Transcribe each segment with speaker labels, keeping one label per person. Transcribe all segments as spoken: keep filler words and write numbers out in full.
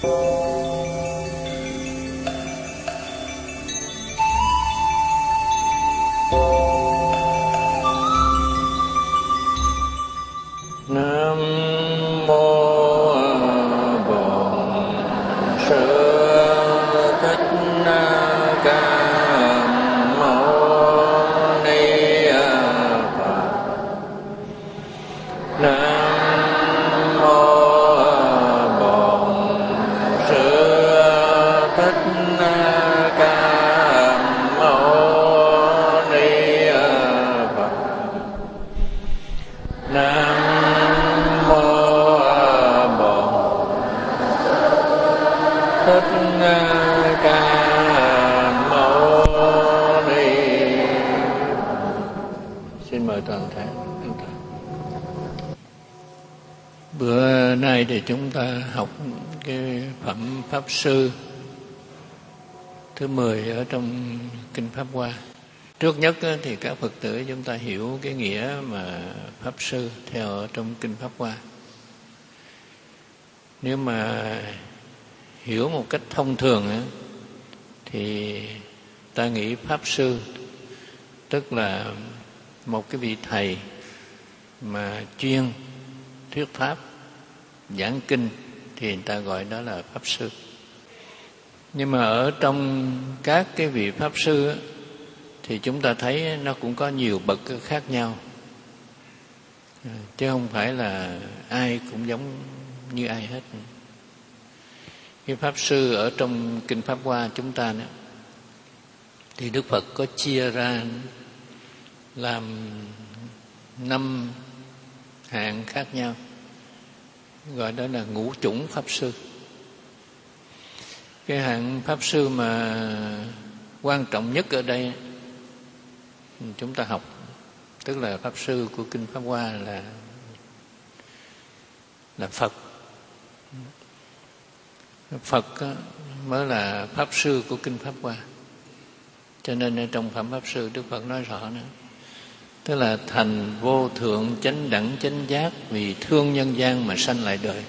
Speaker 1: Bữa nay thì chúng ta học cái phẩm Pháp Sư thứ mười ở trong Kinh Pháp Hoa. Trước nhất thì các Phật tử chúng ta hiểu cái nghĩa mà Pháp Sư theo ở trong Kinh Pháp Hoa. Nếu mà hiểu một cách thông thường thì ta nghĩ Pháp Sư tức là một cái vị thầy mà chuyên thuyết pháp, giảng kinh thì người ta gọi đó là Pháp Sư. Nhưng mà ở trong các cái vị Pháp Sư thì chúng ta thấy nó cũng có nhiều bậc khác nhau, chứ không phải là ai cũng giống như ai hết. Cái Pháp Sư ở trong Kinh Pháp Hoa chúng ta đó, thì Đức Phật có chia ra làm năm hạng khác nhau, gọi đó là ngũ chủng Pháp Sư. Cái hạng Pháp Sư mà quan trọng nhất ở đây chúng ta học, tức là Pháp Sư của Kinh Pháp Hoa là là Phật. Phật mới là Pháp Sư của Kinh Pháp Hoa. Cho nên ở trong phẩm Pháp Sư Đức Phật nói rõ nữa, tức là thành vô thượng chánh đẳng chánh giác vì thương nhân gian mà sanh lại đời.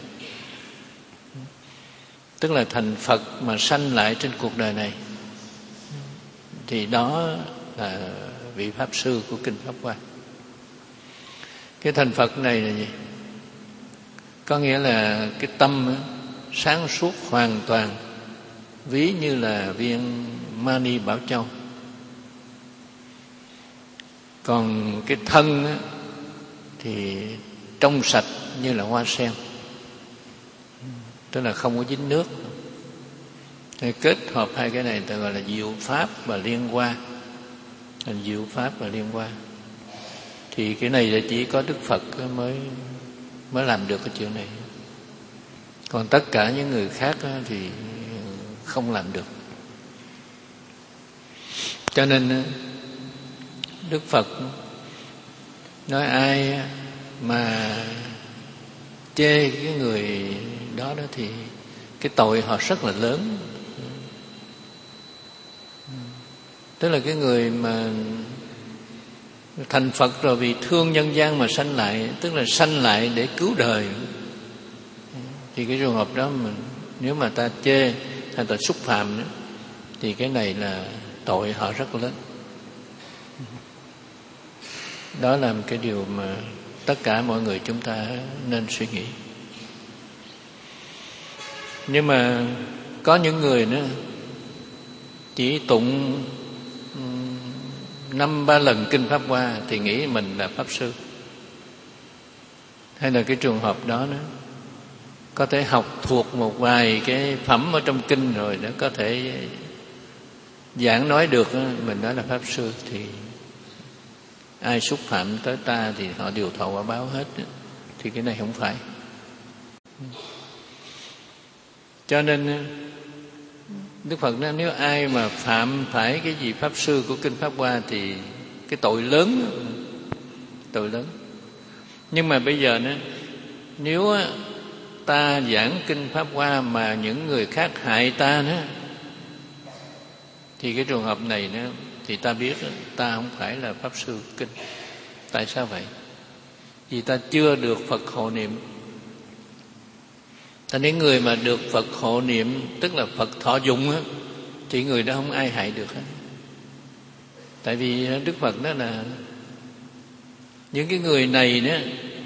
Speaker 1: Tức là thành Phật mà sanh lại trên cuộc đời này, thì đó là vị Pháp Sư của Kinh Pháp Hoa. Cái thành Phật này là gì? Có nghĩa là cái tâm sáng suốt hoàn toàn, ví như là viên Mani Bảo Châu. Còn cái thân á, thì trong sạch như là hoa sen, tức là không có dính nước. Thì kết hợp hai cái này ta gọi là diệu pháp và liên hoa. Diệu pháp và liên hoa. Thì cái này là chỉ có Đức Phật mới mới làm được cái chuyện này. Còn tất cả những người khác thì không làm được. Cho nên Đức Phật nói ai mà chê cái người đó đó thì cái tội họ rất là lớn. Tức là cái người mà thành Phật rồi vì thương nhân gian mà sanh lại, tức là sanh lại để cứu đời, thì cái trường hợp đó mình nếu mà ta chê hay ta xúc phạm nữa, thì cái này là tội họ rất lớn. Đó là một cái điều mà tất cả mọi người chúng ta nên suy nghĩ. Nhưng mà có những người nữa chỉ tụng năm ba lần Kinh Pháp Hoa thì nghĩ mình là Pháp Sư. Hay là cái trường hợp đó nữa, có thể học thuộc một vài cái phẩm ở trong kinh rồi nó có thể giảng nói được mình nói là Pháp Sư, thì ai xúc phạm tới ta thì họ đều thọ quả báo hết. Thì cái này không phải. Cho nên Đức Phật nói nếu ai mà phạm phải cái gì Pháp Sư của Kinh Pháp Hoa thì cái tội lớn, tội lớn. Nhưng mà bây giờ nữa, nếu ta giảng Kinh Pháp Hoa mà những người khác hại ta nữa, thì cái trường hợp này nữa thì ta biết ta không phải là Pháp Sư Kinh. Tại sao vậy? Vì ta chưa được Phật hộ niệm. Thành nên người mà được Phật hộ niệm, tức là Phật thọ dụng á, thì người đó không ai hại được hết. Tại vì Đức Phật đó là những cái người này đó,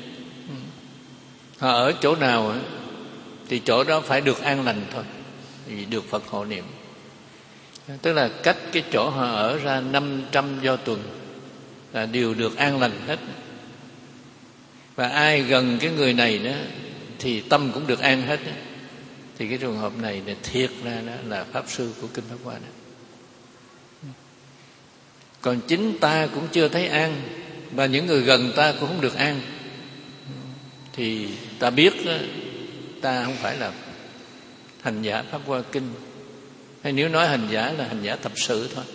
Speaker 1: họ ở chỗ nào á, thì chỗ đó phải được an lành thôi, vì được Phật hộ niệm. Tức là cách cái chỗ họ ở ra năm trăm do tuần là đều được an lành hết. Và ai gần cái người này đó thì tâm cũng được an hết. Thì cái trường hợp này là thiệt ra đó là Pháp Sư của Kinh Pháp Hoa đó. Còn chính ta cũng chưa thấy an, và những người gần ta cũng không được an, thì ta biết đó, ta không phải là hành giả Pháp Hoa Kinh. Hay nếu nói hành giả là hành giả tập sự thôi.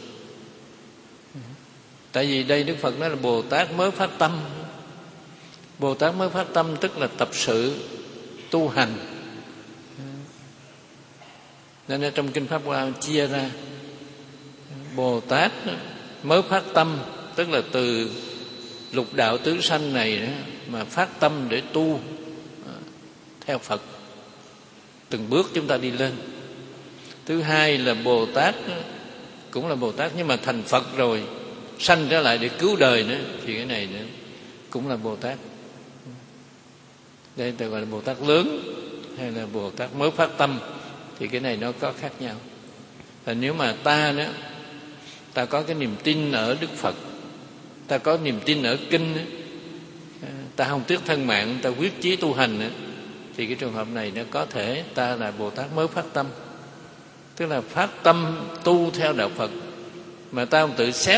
Speaker 1: Tại vì đây Đức Phật nói là Bồ Tát mới phát tâm. Bồ Tát mới phát tâm tức là tập sự tu hành. Nên trong Kinh Pháp Hoa chia ra, Bồ Tát mới phát tâm tức là từ lục đạo tứ sanh này đó, mà phát tâm để tu theo Phật, từng bước chúng ta đi lên. Thứ hai là Bồ Tát cũng là Bồ Tát nhưng mà thành Phật rồi, sanh trở lại để cứu đời nữa, thì cái này nữa cũng là Bồ Tát. Đây ta gọi là Bồ Tát lớn hay là Bồ Tát mới phát tâm, thì cái này nó có khác nhau. Và nếu mà ta đó, ta có cái niềm tin ở Đức Phật, ta có niềm tin ở kinh, ta không tiếc thân mạng, ta quyết chí tu hành, thì cái trường hợp này nó có thể ta là Bồ Tát mới phát tâm. Tức là phát tâm tu theo đạo Phật mà ta không tự xét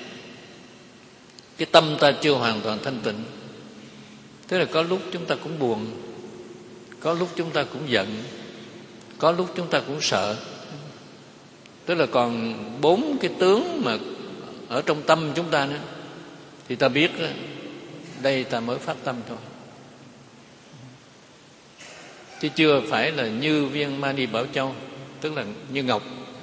Speaker 1: cái tâm ta chưa hoàn toàn thanh tịnh. Tức là có lúc chúng ta cũng buồn, có lúc chúng ta cũng giận, có lúc chúng ta cũng sợ. Tức là còn bốn cái tướng mà ở trong tâm chúng ta nữa, thì ta biết đây ta mới phát tâm thôi, chứ chưa phải là như viên Mani Bảo Châu, tức là như ngọc.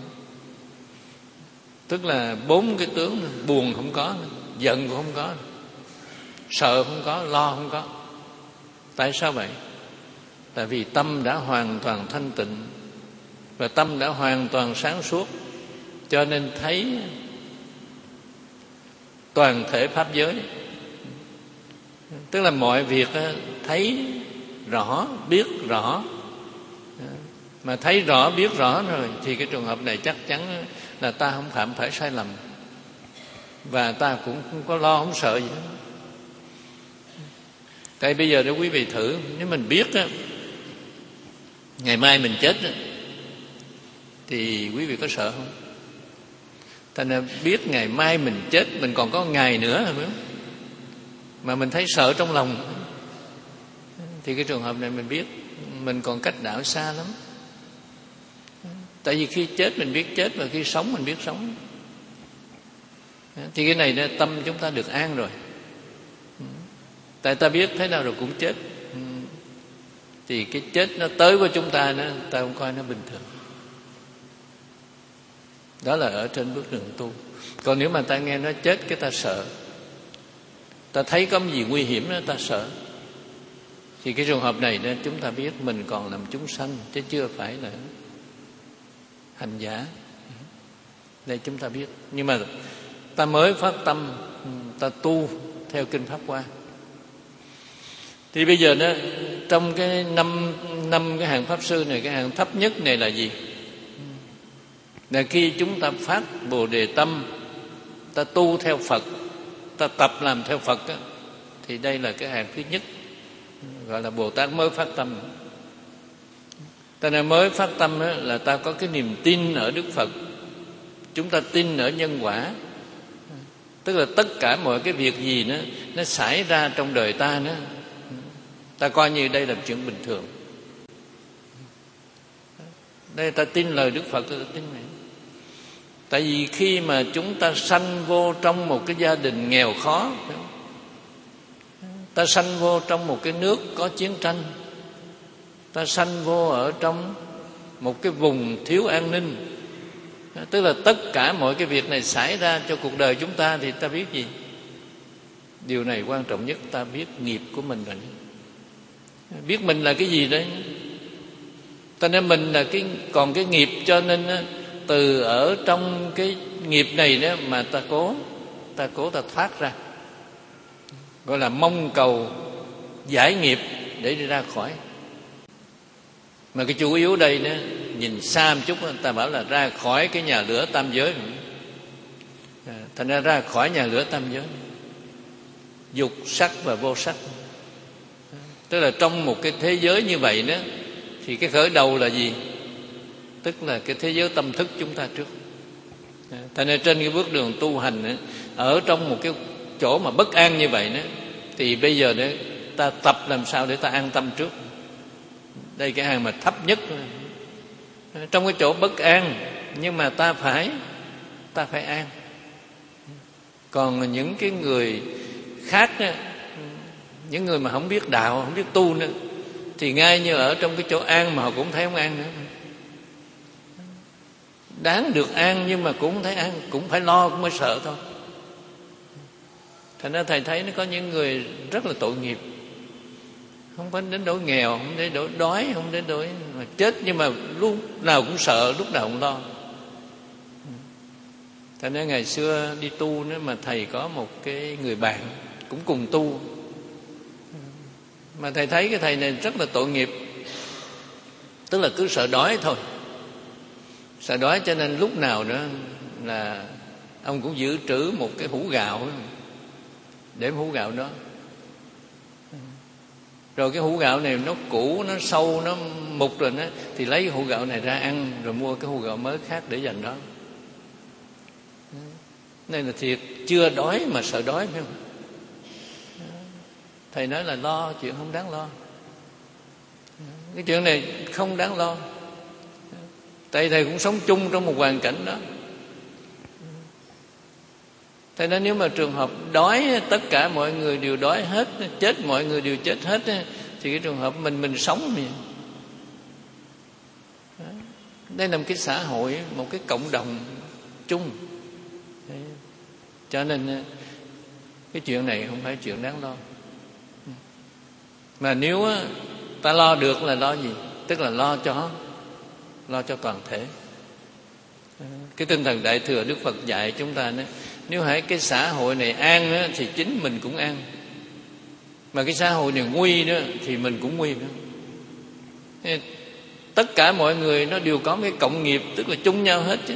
Speaker 1: Tức là bốn cái tướng, buồn không có, giận cũng không có, sợ không có, lo không có. Tại sao vậy? Tại vì tâm đã hoàn toàn thanh tịnh và tâm đã hoàn toàn sáng suốt, cho nên thấy toàn thể pháp giới. Tức là mọi việc thấy rõ, biết rõ. Mà thấy rõ, biết rõ rồi thì cái trường hợp này chắc chắn là ta không phạm phải sai lầm, và ta cũng không có lo, không sợ gì hết. Tại bây giờ để quý vị thử, nếu mình biết á, ngày mai mình chết á, thì quý vị có sợ không? Thành ra biết ngày mai mình chết, mình còn có ngày nữa phải không? Mà mình thấy sợ trong lòng, thì cái trường hợp này mình biết mình còn cách đạo xa lắm. Tại vì khi chết mình biết chết, và khi sống mình biết sống. Thì cái này đó, tâm chúng ta được an rồi. Tại ta biết thế nào rồi cũng chết, thì cái chết nó tới với chúng ta, nó ta không coi nó bình thường. Đó là ở trên bước đường tu. Còn nếu mà ta nghe nói chết cái ta sợ, ta thấy có gì nguy hiểm đó ta sợ, thì cái trường hợp này đó, chúng ta biết mình còn làm chúng sanh, chứ chưa phải là hành giả. Đây chúng ta biết. Nhưng mà ta mới phát tâm, ta tu theo Kinh Pháp Hoa. Thì bây giờ đó, trong cái năm, năm cái hàng Pháp Sư này, cái hàng thấp nhất này là gì? Là khi chúng ta phát Bồ Đề tâm, ta tu theo Phật, ta tập làm theo Phật đó, thì đây là cái hàng thứ nhất, gọi là Bồ Tát mới phát tâm. Ta nên mới phát tâm đó, là ta có cái niềm tin ở Đức Phật, chúng ta tin ở nhân quả. Tức là tất cả mọi cái việc gì nó, nó xảy ra trong đời ta đó, ta coi như đây là chuyện bình thường. Đây ta tin lời Đức Phật, ta tin này. Tại vì khi mà chúng ta sanh vô trong một cái gia đình nghèo khó, ta sanh vô trong một cái nước có chiến tranh, ta sanh vô ở trong một cái vùng thiếu an ninh, tức là tất cả mọi cái việc này xảy ra cho cuộc đời chúng ta, thì ta biết gì? Điều này quan trọng nhất, ta biết nghiệp của mình rồi. Biết mình là cái gì đấy. Cho nên mình là cái còn cái nghiệp, cho nên từ ở trong cái nghiệp này đó mà ta cố ta cố ta thoát ra, gọi là mong cầu giải nghiệp để đi ra khỏi. Mà cái chủ yếu đây đó, nhìn xa một chút ta bảo là ra khỏi cái nhà lửa tam giới. Thành ra ra khỏi nhà lửa tam giới, dục sắc và vô sắc. Tức là trong một cái thế giới như vậy đó, thì cái khởi đầu là gì? Tức là cái thế giới tâm thức chúng ta trước. Thành ra trên cái bước đường tu hành đó, ở trong một cái chỗ mà bất an như vậy đó, thì bây giờ đó ta tập làm sao để ta an tâm trước. Đây cái hàng mà thấp nhất. Trong cái chỗ bất an, nhưng mà ta phải ta phải an. Còn những cái người khác đó, những người mà không biết đạo, không biết tu nữa, thì ngay như ở trong cái chỗ an mà họ cũng thấy không an nữa. Đáng được an nhưng mà cũng không thấy an, cũng phải lo, cũng phải sợ thôi. Thành ra thầy thấy nó có những người rất là tội nghiệp, không phải đến nỗi nghèo, không đến nỗi đói, không đến nỗi mà chết, nhưng mà lúc nào cũng sợ, lúc nào cũng lo. Thành ra ngày xưa đi tu nữa mà thầy có một cái người bạn cũng cùng tu, mà thầy thấy cái thầy này rất là tội nghiệp. Tức là cứ sợ đói thôi, sợ đói cho nên lúc nào đó là ông cũng giữ trữ một cái hũ gạo, để hũ gạo đó. Rồi cái hũ gạo này nó cũ, nó sâu, nó mục rồi đó, thì lấy cái hũ gạo này ra ăn, rồi mua cái hũ gạo mới khác để dành đó. Nên là thiệt chưa đói mà sợ đói, phải không? Thầy nói là lo chuyện không đáng lo. Cái chuyện này không đáng lo. Tại thầy cũng sống chung trong một hoàn cảnh đó. Thầy nói nếu mà trường hợp đói, tất cả mọi người đều đói hết, chết mọi người đều chết hết, thì cái trường hợp mình mình sống gì? Đây là một cái xã hội, một cái cộng đồng chung. Cho nên cái chuyện này không phải chuyện đáng lo. Mà nếu ta lo được là lo gì? Tức là lo cho lo cho toàn thể. Cái tinh thần Đại Thừa Đức Phật dạy chúng ta đó, nếu hãy cái xã hội này an đó, thì chính mình cũng an. Mà cái xã hội này nguy đó, thì mình cũng nguy nữa. Tất cả mọi người nó đều có cái cộng nghiệp, tức là chung nhau hết chứ.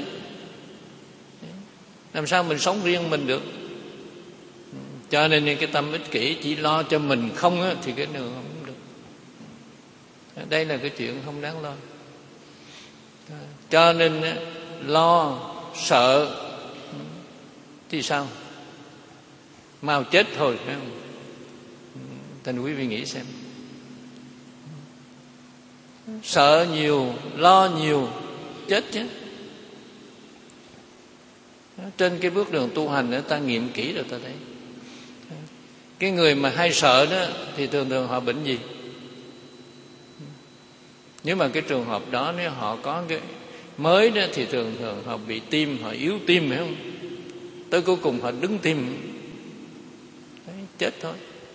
Speaker 1: Làm sao mình sống riêng mình được? Cho nên cái tâm ích kỷ chỉ lo cho mình không á, thì cái đường không được. Đây là cái chuyện không đáng lo. Cho nên lo, sợ thì sao? Mau chết thôi, phải không? Thành quý vị nghĩ xem. Sợ nhiều, lo nhiều, chết chứ. Trên cái bước đường tu hành đó, ta nghiệm kỹ rồi ta thấy cái người mà hay sợ đó thì thường thường họ bệnh gì? Nếu mà cái trường hợp đó nếu họ có cái mới đó thì thường thường họ bị tim, họ yếu tim, phải không? Tới cuối cùng họ đứng tim, đấy, chết thôi.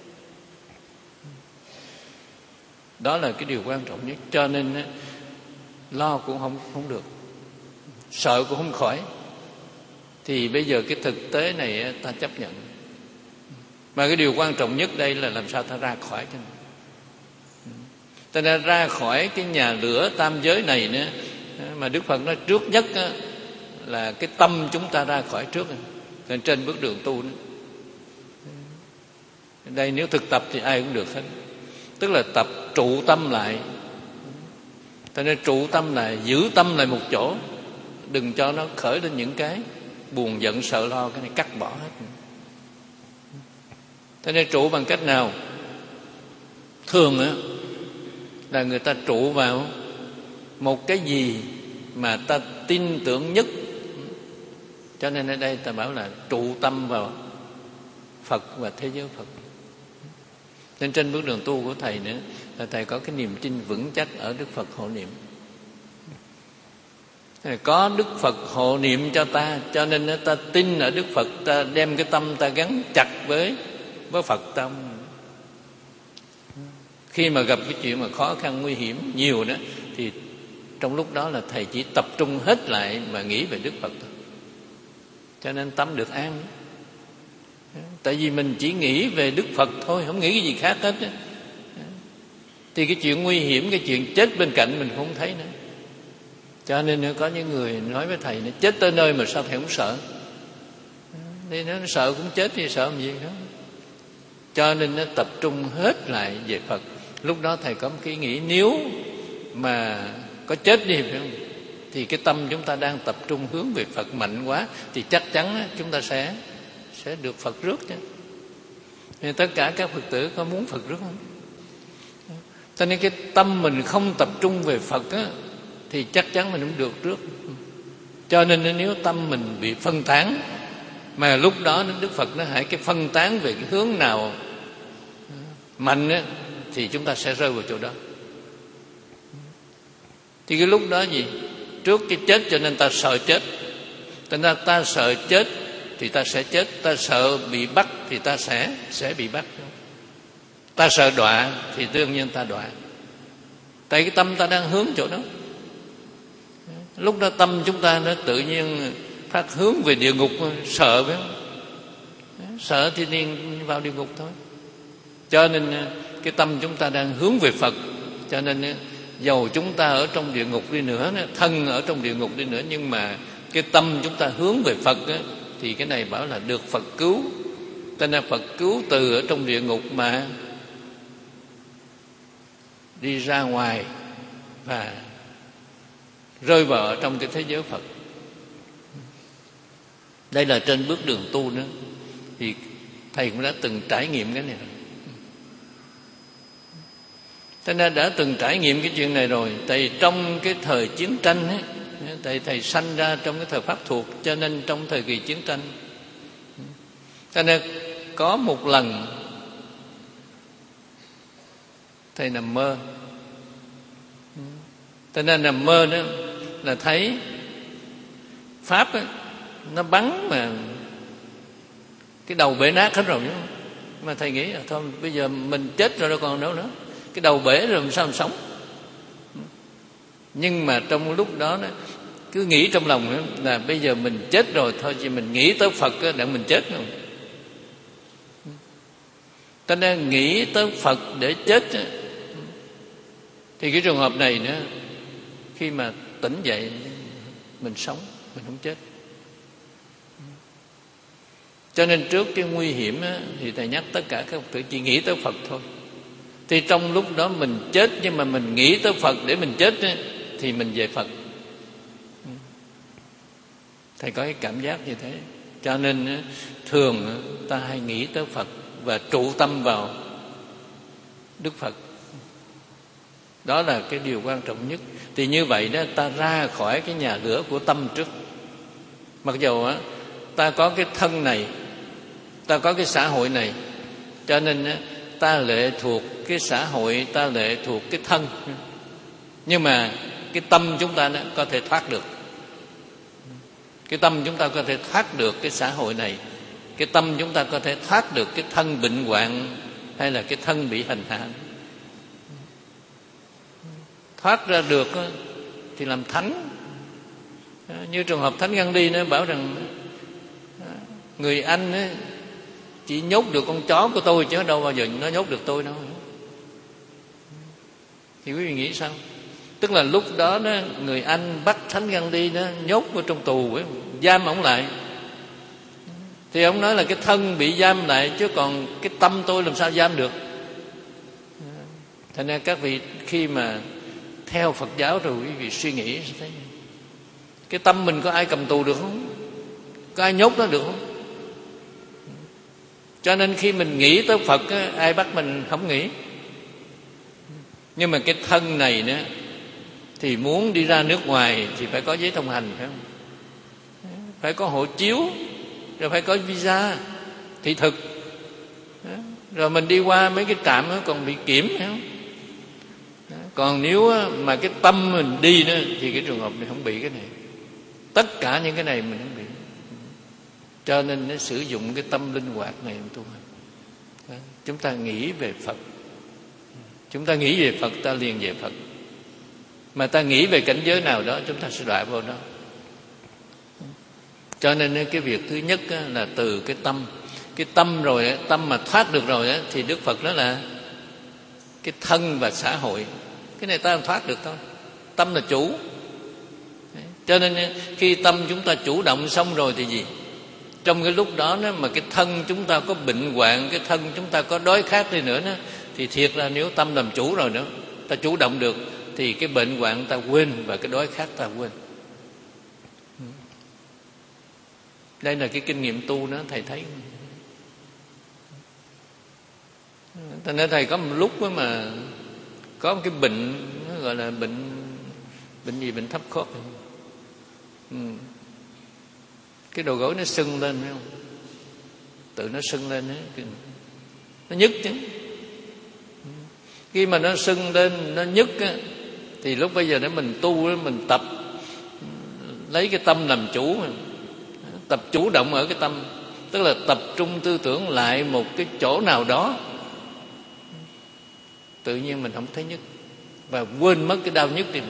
Speaker 1: Đó là cái điều quan trọng nhất. Cho nên lo cũng không không được, sợ cũng không khỏi. Thì bây giờ cái thực tế này ta chấp nhận. Mà cái điều quan trọng nhất đây là làm sao ta ra khỏi cho mình. Ta ra, ra khỏi cái nhà lửa tam giới này nữa. Mà Đức Phật nói trước nhất là cái tâm chúng ta ra khỏi trước. Nên trên bước đường tu nữa. Đây nếu thực tập thì ai cũng được hết. Tức là tập trụ tâm lại. Ta nên trụ tâm lại, giữ tâm lại một chỗ, đừng cho nó khởi lên những cái buồn giận sợ lo, cái này cắt bỏ hết. Thế nên trụ bằng cách nào? Thường á là người ta trụ vào một cái gì mà ta tin tưởng nhất. Cho nên ở đây ta bảo là trụ tâm vào Phật và thế giới Phật. Nên trên bước đường tu của thầy nữa là thầy có cái niềm tin vững chắc ở Đức Phật hộ niệm. Có Đức Phật hộ niệm cho ta, cho nên ta tin ở Đức Phật, ta đem cái tâm ta gắn chặt với với Phật tâm. Khi mà gặp cái chuyện mà khó khăn nguy hiểm nhiều đó thì trong lúc đó là thầy chỉ tập trung hết lại mà nghĩ về Đức Phật thôi. Cho nên tâm được an. Tại vì mình chỉ nghĩ về Đức Phật thôi, không nghĩ cái gì khác hết. Thì cái chuyện nguy hiểm, cái chuyện chết bên cạnh mình không thấy nữa. Cho nên có những người nói với thầy, nó chết tới nơi mà sao thầy không sợ? Thì nó sợ cũng chết thì sợ làm gì đó. Cho nên nó tập trung hết lại về Phật. Lúc đó thầy có một cái nghĩ, nếu mà có chết đi phải không? Thì cái tâm chúng ta đang tập trung hướng về Phật mạnh quá, thì chắc chắn chúng ta sẽ sẽ được Phật rước chứ. Nên tất cả các Phật tử có muốn Phật rước không? Cho nên cái tâm mình không tập trung về Phật á, thì chắc chắn mình không được rước. Cho nên nếu tâm mình bị phân tán, mà lúc đó Đức Phật nó hãy cái phân tán về cái hướng nào mạnh á, thì chúng ta sẽ rơi vào chỗ đó. Thì cái lúc đó gì? Trước cái chết cho nên ta sợ chết. Thành ra ta sợ chết thì ta sẽ chết. Ta sợ bị bắt thì ta sẽ sẽ bị bắt. Ta sợ đọa thì đương nhiên ta đọa. Tại cái tâm ta đang hướng chỗ đó. Lúc đó tâm chúng ta nó tự nhiên phát hướng về địa ngục, sợ phải không? Sợ thì đi vào địa ngục thôi. Cho nên cái tâm chúng ta đang hướng về Phật. Cho nên dầu chúng ta ở trong địa ngục đi nữa, thân ở trong địa ngục đi nữa, nhưng mà cái tâm chúng ta hướng về Phật á, thì cái này bảo là được Phật cứu. Cho nên Phật cứu từ ở trong địa ngục mà đi ra ngoài và rơi vào ở trong cái thế giới Phật. Đây là trên bước đường tu nữa. Thì thầy cũng đã từng trải nghiệm cái này rồi. Cho nên đã từng trải nghiệm cái chuyện này rồi. Tại trong cái thời chiến tranh ấy, tại thầy sanh ra trong cái thời Pháp thuộc, cho nên trong thời kỳ chiến tranh, cho nên có một lần thầy nằm mơ. Cho nên nằm mơ đó là thấy Pháp ấy, nó bắn mà cái đầu bể nát hết rồi. Mà thầy nghĩ là thôi bây giờ mình chết rồi đâu còn đâu nữa, cái đầu bể rồi làm sao mình sống. Nhưng mà trong lúc đó, đó cứ nghĩ trong lòng đó, là bây giờ mình chết rồi thôi, chỉ mình nghĩ tới Phật đó, để mình chết không. Ta nên nghĩ tới Phật để chết đó. Thì cái trường hợp này nữa, khi mà tỉnh dậy mình sống, mình không chết. Cho nên trước cái nguy hiểm á, thì thầy nhắc tất cả các Phật tử chỉ nghĩ tới Phật thôi. Thì trong lúc đó mình chết, nhưng mà mình nghĩ tới Phật để mình chết á, thì mình về Phật. Thầy có cái cảm giác như thế. Cho nên thường ta hay nghĩ tới Phật và trụ tâm vào Đức Phật. Đó là cái điều quan trọng nhất. Thì như vậy đó, ta ra khỏi cái nhà lửa của tâm trước. Mặc dù á, ta có cái thân này, ta có cái xã hội này, cho nên á, ta lệ thuộc cái xã hội, ta lệ thuộc cái thân. Nhưng mà cái tâm chúng ta đó có thể thoát được. Cái tâm chúng ta có thể thoát được cái xã hội này. Cái tâm chúng ta có thể thoát được cái thân bệnh hoạn, hay là cái thân bị hành hạ. Thoát ra được thì làm thánh. Như trường hợp Thánh Gandhi nó bảo rằng người Anh ấy, chỉ nhốt được con chó của tôi chứ đâu bao giờ nó nhốt được tôi đâu. Thì quý vị nghĩ sao? Tức là lúc đó, đó người Anh bắt Thánh Gandhi đó, nhốt vào trong tù ấy, giam ổng lại. Thì ông nói là cái thân bị giam lại, chứ còn cái tâm tôi làm sao giam được. Thành ra các vị khi mà theo Phật giáo rồi quý vị suy nghĩ sẽ thấy cái tâm mình có ai cầm tù được không? Có ai nhốt nó được không? Cho nên khi mình nghĩ tới Phật á, ai bắt mình không nghĩ. Nhưng mà cái thân này nữa, thì muốn đi ra nước ngoài thì phải có giấy thông hành, phải không? Phải có hộ chiếu, rồi phải có visa, thị thực. Rồi mình đi qua mấy cái trạm đó còn bị kiểm, phải không? Còn nếu mà cái tâm mình đi nữa, thì cái trường hợp này không bị cái này. Tất cả những cái này mình không bị. Cho nên nó sử dụng cái tâm linh hoạt này tu hành. Chúng ta nghĩ về Phật. Chúng ta nghĩ về Phật, ta liền về Phật. Mà ta nghĩ về cảnh giới nào đó, chúng ta sẽ đọa vào đó. Cho nên cái việc thứ nhất là từ cái tâm. Cái tâm rồi, tâm mà thoát được rồi thì Đức Phật nói là cái thân và xã hội. Cái này ta không thoát được thôi. Tâm là chủ. Cho nên khi tâm chúng ta chủ động xong rồi thì gì? Trong cái lúc đó mà cái thân chúng ta có bệnh hoạn, cái thân chúng ta có đói khát đi nữa đó, thì thiệt là nếu tâm làm chủ rồi nữa, ta chủ động được, thì cái bệnh hoạn ta quên và cái đói khát ta quên. Đây là cái kinh nghiệm tu đó, thầy thấy. Ta nói thầy có một lúc mà có một cái bệnh, nó gọi là bệnh bệnh gì, bệnh thấp khớp. Ừ. Cái đầu gối nó sưng lên, phải không? Tự nó sưng lên ấy. Nó nhức chứ. Khi mà nó sưng lên, nó nhức á, thì lúc bây giờ để mình tu, mình tập lấy cái tâm làm chủ, tập chủ động ở cái tâm, tức là tập trung tư tưởng lại một cái chỗ nào đó, tự nhiên mình không thấy nhức và quên mất cái đau nhức đi.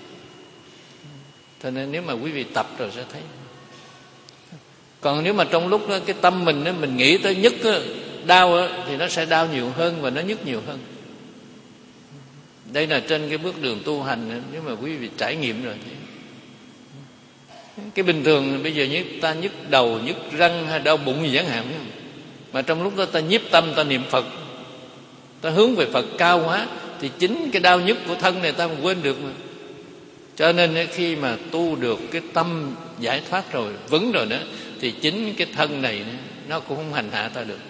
Speaker 1: Cho nên nếu mà quý vị tập rồi sẽ thấy. Còn nếu mà trong lúc đó cái tâm mình đó, mình nghĩ tới nhức đó, đau đó, thì nó sẽ đau nhiều hơn và nó nhức nhiều hơn. Đây là trên cái bước đường tu hành, nếu mà quý vị trải nghiệm rồi thì cái bình thường bây giờ như ta nhức đầu, nhức răng hay đau bụng gì chẳng hạn, mà trong lúc đó ta nhiếp tâm, ta niệm Phật, ta hướng về Phật cao quá, thì chính cái đau nhức của thân này ta không quên được mà. Cho nên khi mà tu được cái tâm giải thoát rồi, vững rồi đó, thì chính cái thân này nó cũng không hành hạ ta được.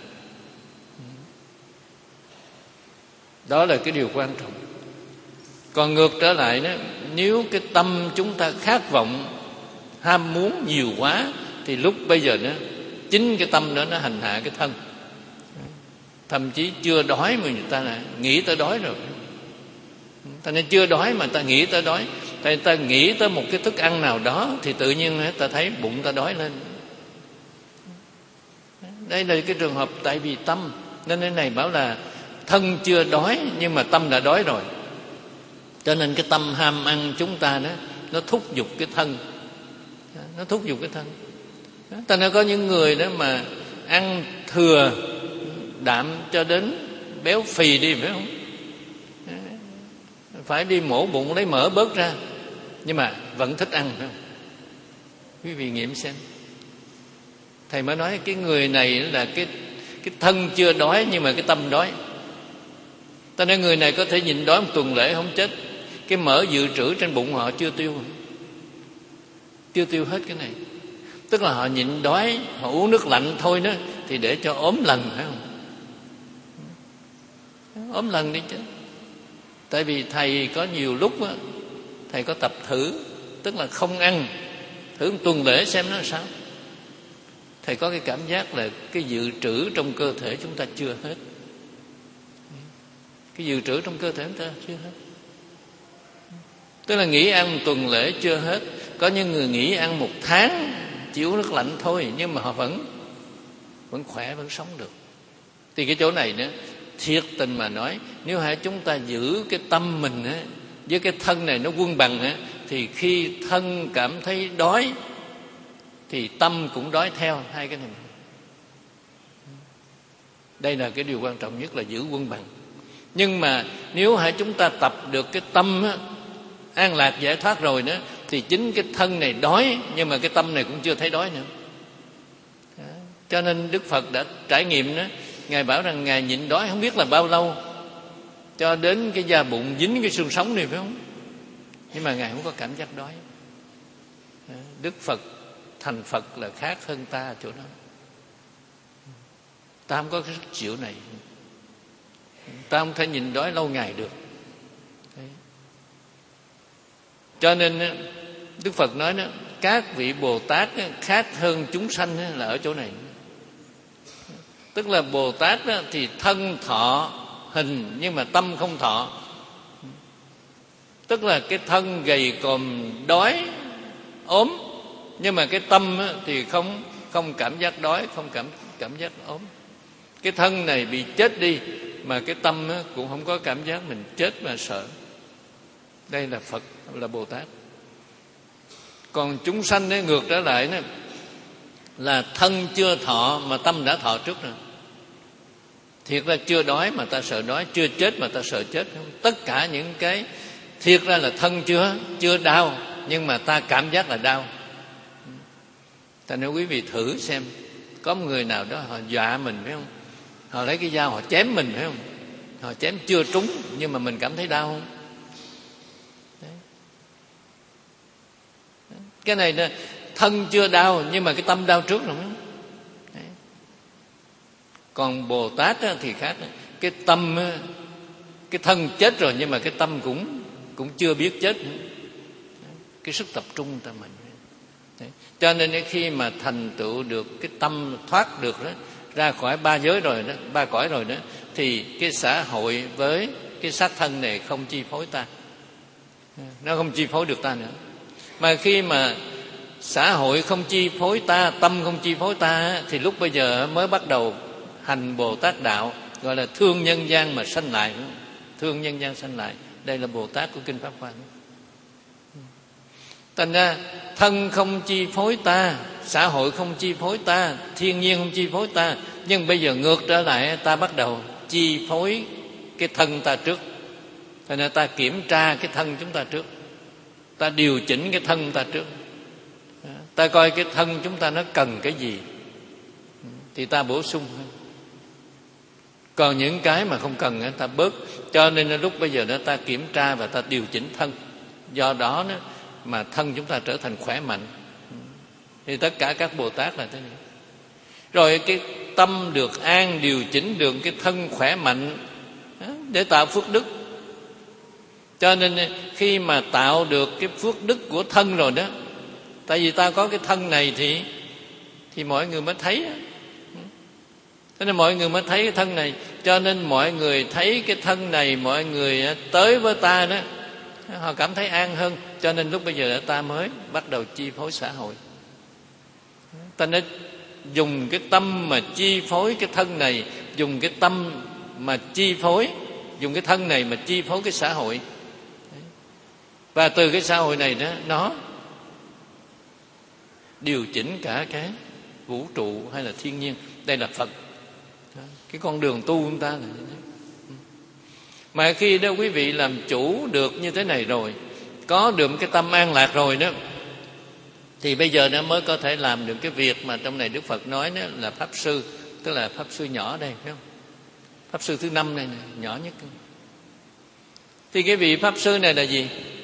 Speaker 1: Đó là cái điều quan trọng. Còn ngược trở lại đó, nếu cái tâm chúng ta khát vọng, ham muốn nhiều quá, thì lúc bây giờ đó, chính cái tâm đó nó hành hạ cái thân. Thậm chí chưa đói mà người ta là nghĩ tới đói rồi. Ta nên chưa đói mà ta nghĩ tới đói. Tại ta nghĩ tới một cái thức ăn nào đó, thì tự nhiên ta thấy bụng ta đói lên. Đây là cái trường hợp tại vì tâm. Nên cái này bảo là thân chưa đói nhưng mà tâm đã đói rồi. Cho nên cái tâm ham ăn chúng ta đó, nó thúc giục cái thân. Nó thúc giục cái thân. Ta nói có những người đó mà ăn thừa đạm cho đến béo phì đi, phải không? Phải đi mổ bụng lấy mỡ bớt ra, nhưng mà vẫn thích ăn, phải không? Quý vị nghiệm xem. Thầy mới nói cái người này là cái cái thân chưa đói nhưng mà cái tâm đói. Ta nói người này có thể nhịn đói một tuần lễ không chết. Cái mỡ dự trữ trên bụng họ chưa tiêu, chưa tiêu hết cái này. Tức là họ nhịn đói, họ uống nước lạnh thôi đó, thì để cho ốm lần, phải không? Ốm lần đi chứ. Tại vì thầy có nhiều lúc á, thầy có tập thử, tức là không ăn, thử một tuần lễ xem nó sao. Thầy có cái cảm giác là cái dự trữ trong cơ thể chúng ta chưa hết. Cái dự trữ trong cơ thể chúng ta chưa hết. Tức là nghỉ ăn một tuần lễ chưa hết. Có những người nghỉ ăn một tháng, chỉ uống nước lạnh thôi, nhưng mà họ vẫn vẫn khỏe, vẫn sống được. Thì cái chỗ này nữa, thiệt tình mà nói, nếu hãy chúng ta giữ cái tâm mình á, với cái thân này nó quân bằng á, thì khi thân cảm thấy đói thì tâm cũng đói theo. Hai cái này, đây là cái điều quan trọng nhất, là giữ quân bằng. Nhưng mà nếu hãy chúng ta tập được cái tâm á, an lạc giải thoát rồi nữa, thì chính cái thân này đói, nhưng mà cái tâm này cũng chưa thấy đói nữa. Đó. Cho nên Đức Phật đã trải nghiệm đó. Ngài bảo rằng Ngài nhịn đói không biết là bao lâu, cho đến cái da bụng dính cái xương sống này, phải không? Nhưng mà Ngài không có cảm giác đói. Đức Phật thành Phật là khác hơn ta ở chỗ đó. Ta không có cái sức chịu này. Ta không thể nhịn đói lâu ngày được. Đấy. Cho nên Đức Phật nói đó, các vị Bồ Tát khác hơn chúng sanh là ở chỗ này. Tức là Bồ Tát đó, thì thân thọ hình nhưng mà tâm không thọ. Tức là cái thân gầy còm đói ốm, nhưng mà cái tâm đó, thì không không cảm giác đói, không cảm cảm giác ốm. Cái thân này bị chết đi mà cái tâm đó, cũng không có cảm giác mình chết mà sợ. Đây là Phật, là Bồ Tát. Còn chúng sanh ấy, ngược trở lại đó, là thân chưa thọ mà tâm đã thọ trước rồi. Thiệt ra chưa đói mà ta sợ đói, chưa chết mà ta sợ chết. Tất cả những cái thiệt ra là thân chưa chưa đau, nhưng mà ta cảm giác là đau. Ta nói quý vị thử xem, có một người nào đó họ dọa mình phải không? Họ lấy cái dao họ chém mình phải không? Họ chém chưa trúng nhưng mà mình cảm thấy đau không? Đấy. Cái này là thân chưa đau nhưng mà cái tâm đau trước rồi. Đấy. Còn Bồ Tát thì khác, cái tâm, cái thân chết rồi nhưng mà cái tâm cũng cũng chưa biết chết. Cái sức tập trung ta mình. Đấy. Cho nên khi mà thành tựu được cái tâm thoát được đó, ra khỏi ba giới rồi đó, ba cõi rồi đó, thì cái xã hội với cái xác thân này không chi phối ta, nó không chi phối được ta nữa. Mà khi mà xã hội không chi phối ta, tâm không chi phối ta, thì lúc bây giờ mới bắt đầu hành Bồ Tát đạo, gọi là thương nhân gian mà sanh lại. Thương nhân gian sanh lại, đây là Bồ Tát của Kinh Pháp Hoa. Thành ra thân không chi phối ta, xã hội không chi phối ta, thiên nhiên không chi phối ta, nhưng bây giờ ngược trở lại, ta bắt đầu chi phối cái thân ta trước. Thành ra ta kiểm tra cái thân chúng ta trước, ta điều chỉnh cái thân ta trước, ta coi cái thân chúng ta nó cần cái gì thì ta bổ sung. Còn những cái mà không cần ta bớt. Cho nên lúc bây giờ đó ta kiểm tra và ta điều chỉnh thân. Do đó đó mà thân chúng ta trở thành khỏe mạnh. Thì tất cả các Bồ Tát là thế này. Rồi cái tâm được an, điều chỉnh được cái thân khỏe mạnh để tạo phước đức. Cho nên khi mà tạo được cái phước đức của thân rồi đó, tại vì ta có cái thân này thì thì mọi người mới thấy. Thế nên mọi người mới thấy cái thân này. Cho nên mọi người thấy cái thân này, mọi người tới với ta đó, họ cảm thấy an hơn. Cho nên lúc bây giờ ta mới bắt đầu chi phối xã hội. Ta nên dùng cái tâm mà chi phối cái thân này, dùng cái tâm mà chi phối, dùng cái thân này mà chi phối cái xã hội. Và từ cái xã hội này đó, nó điều chỉnh cả cái vũ trụ hay là thiên nhiên. Đây là Phật. Cái con đường tu của chúng ta là như thế. Mà khi đó quý vị làm chủ được như thế này rồi, có được cái tâm an lạc rồi đó, thì bây giờ nó mới có thể làm được cái việc mà trong này Đức Phật nói đó là Pháp Sư. Tức là Pháp Sư nhỏ đây, phải không? Pháp Sư thứ năm này, này nhỏ nhất. Thì cái vị Pháp Sư này là gì?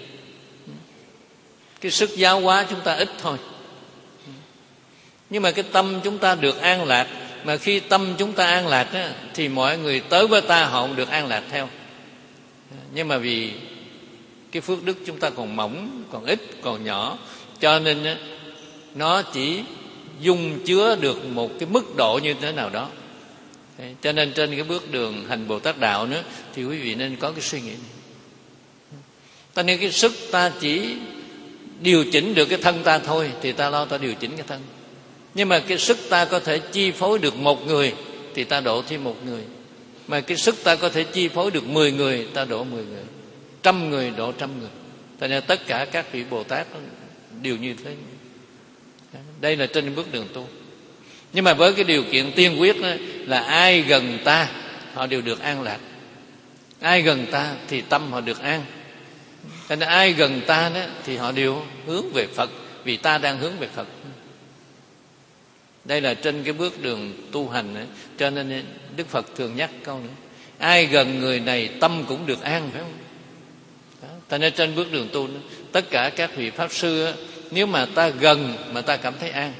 Speaker 1: Cái sức giáo hóa chúng ta ít thôi, nhưng mà cái tâm chúng ta được an lạc. Mà khi tâm chúng ta an lạc á, thì mọi người tới với ta họ cũng được an lạc theo. Nhưng mà vì cái phước đức chúng ta còn mỏng, còn ít, còn nhỏ, cho nên á, nó chỉ dung chứa được một cái mức độ như thế nào đó. Cho nên trên cái bước đường hành Bồ Tát đạo nữa, thì quý vị nên có cái suy nghĩ này. Cho nên cái sức ta chỉ điều chỉnh được cái thân ta thôi, thì ta lo ta điều chỉnh cái thân. Nhưng mà cái sức ta có thể chi phối được một người, thì ta độ thêm một người. Mà cái sức ta có thể chi phối được mười người, ta độ mười người. Trăm người độ trăm người. Thành ra tất cả các vị Bồ Tát đều như thế. Đây là trên bước đường tu. Nhưng mà với cái điều kiện tiên quyết đó, là ai gần ta họ đều được an lạc. Ai gần ta thì tâm họ được an. Thành ra ai gần ta đó thì họ đều hướng về Phật, vì ta đang hướng về Phật. Đây là trên cái bước đường tu hành ấy. Cho nên Đức Phật thường nhắc câu nữa, ai gần người này tâm cũng được an, phải không? Đó. Cho nên trên bước đường tu đó, tất cả các vị Pháp Sư ấy, nếu mà ta gần mà ta cảm thấy an,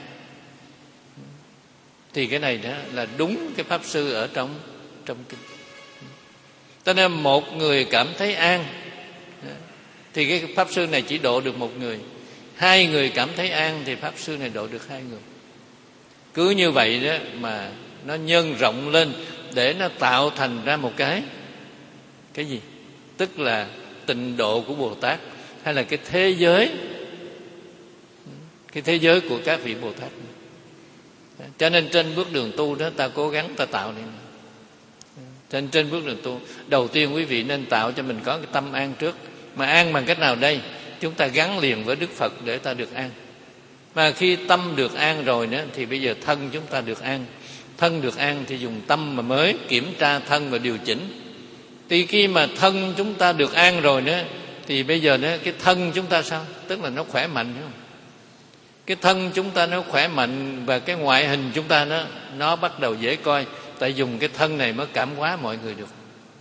Speaker 1: thì cái này đó là đúng cái Pháp Sư ở trong trong kinh. Cho nên một người cảm thấy an thì cái Pháp Sư này chỉ độ được một người. Hai người cảm thấy an thì Pháp Sư này độ được hai người. Cứ như vậy đó mà nó nhân rộng lên, để nó tạo thành ra một cái cái gì? Tức là tịnh độ của Bồ Tát, hay là cái thế giới, cái thế giới của các vị Bồ Tát. Cho nên trên bước đường tu đó, ta cố gắng ta tạo này. Trên trên bước đường tu, đầu tiên quý vị nên tạo cho mình có cái tâm an trước. Mà an bằng cách nào đây? Chúng ta gắn liền với Đức Phật để ta được an. Mà khi tâm được an rồi nữa thì bây giờ thân chúng ta được an. Thân được an thì dùng tâm mà mới kiểm tra thân và điều chỉnh. Thì khi mà thân chúng ta được an rồi nữa thì bây giờ nữa cái thân chúng ta sao? Tức là nó khỏe mạnh, phải không? Cái thân chúng ta nó khỏe mạnh và cái ngoại hình chúng ta nó nó bắt đầu dễ coi. Tại dùng cái thân này mới cảm hóa mọi người được.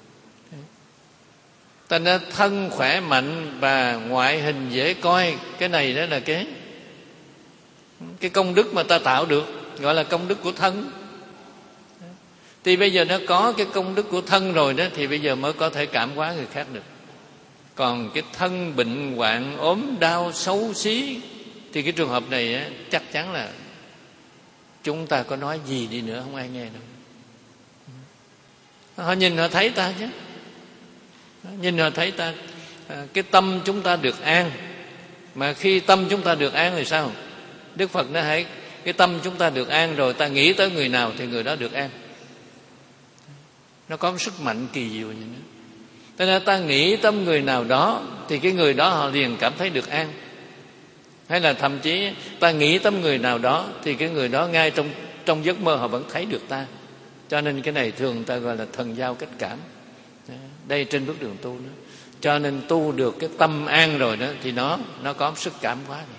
Speaker 1: Ta nói thân khỏe mạnh và ngoại hình dễ coi, cái này đó là cái cái công đức mà ta tạo được, gọi là công đức của thân. Thì bây giờ nó có cái công đức của thân rồi đó thì bây giờ mới có thể cảm hóa người khác được. Còn cái thân bệnh hoạn ốm đau xấu xí thì cái trường hợp này á, chắc chắn là chúng ta có nói gì đi nữa không ai nghe đâu. Họ nhìn họ thấy ta chứ, nhìn họ thấy ta. Cái tâm chúng ta được an. Mà khi tâm chúng ta được an thì sao? Đức Phật nói hãy cái tâm chúng ta được an rồi, ta nghĩ tới người nào thì người đó được an. Nó có một sức mạnh kỳ diệu như thế. Thế nên ta nghĩ tâm người nào đó thì cái người đó họ liền cảm thấy được an. Hay là thậm chí ta nghĩ tâm người nào đó thì cái người đó ngay trong trong giấc mơ họ vẫn thấy được ta. Cho nên cái này thường ta gọi là thần giao cách cảm. Đây trên bước đường tu đó. Cho nên tu được cái tâm an rồi đó thì nó nó có sức cảm hóa này.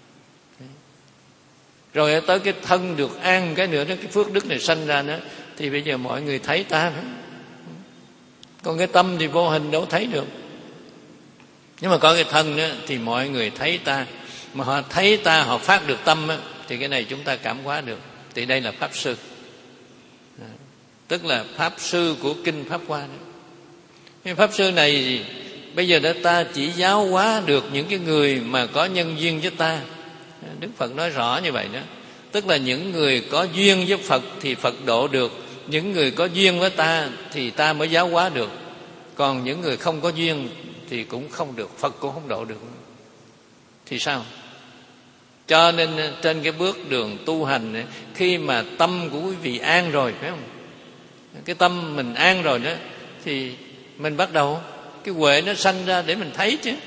Speaker 1: Rồi tới cái thân được an cái nữa đó, cái phước đức này sanh ra nữa thì bây giờ mọi người thấy ta nữa. Còn cái tâm thì vô hình đâu thấy được. Nhưng mà có cái thân đó thì mọi người thấy ta. Mà họ thấy ta, họ phát được tâm đó, thì cái này chúng ta cảm hóa được. Thì đây là Pháp Sư. Tức là Pháp Sư của Kinh Pháp Hoa đó. Cái Pháp Sư này thì bây giờ đã ta chỉ giáo hóa được những cái người mà có nhân duyên với ta. Đức Phật nói rõ như vậy đó. Tức là những người có duyên với Phật thì Phật độ được. Những người có duyên với ta thì ta mới giáo hóa được. Còn những người không có duyên thì cũng không được, Phật cũng không độ được. Thì sao? Cho nên trên cái bước đường tu hành ấy, khi mà tâm của quý vị an rồi, phải không? Cái tâm mình an rồi đó thì mình bắt đầu cái huệ nó sanh ra để mình thấy chứ.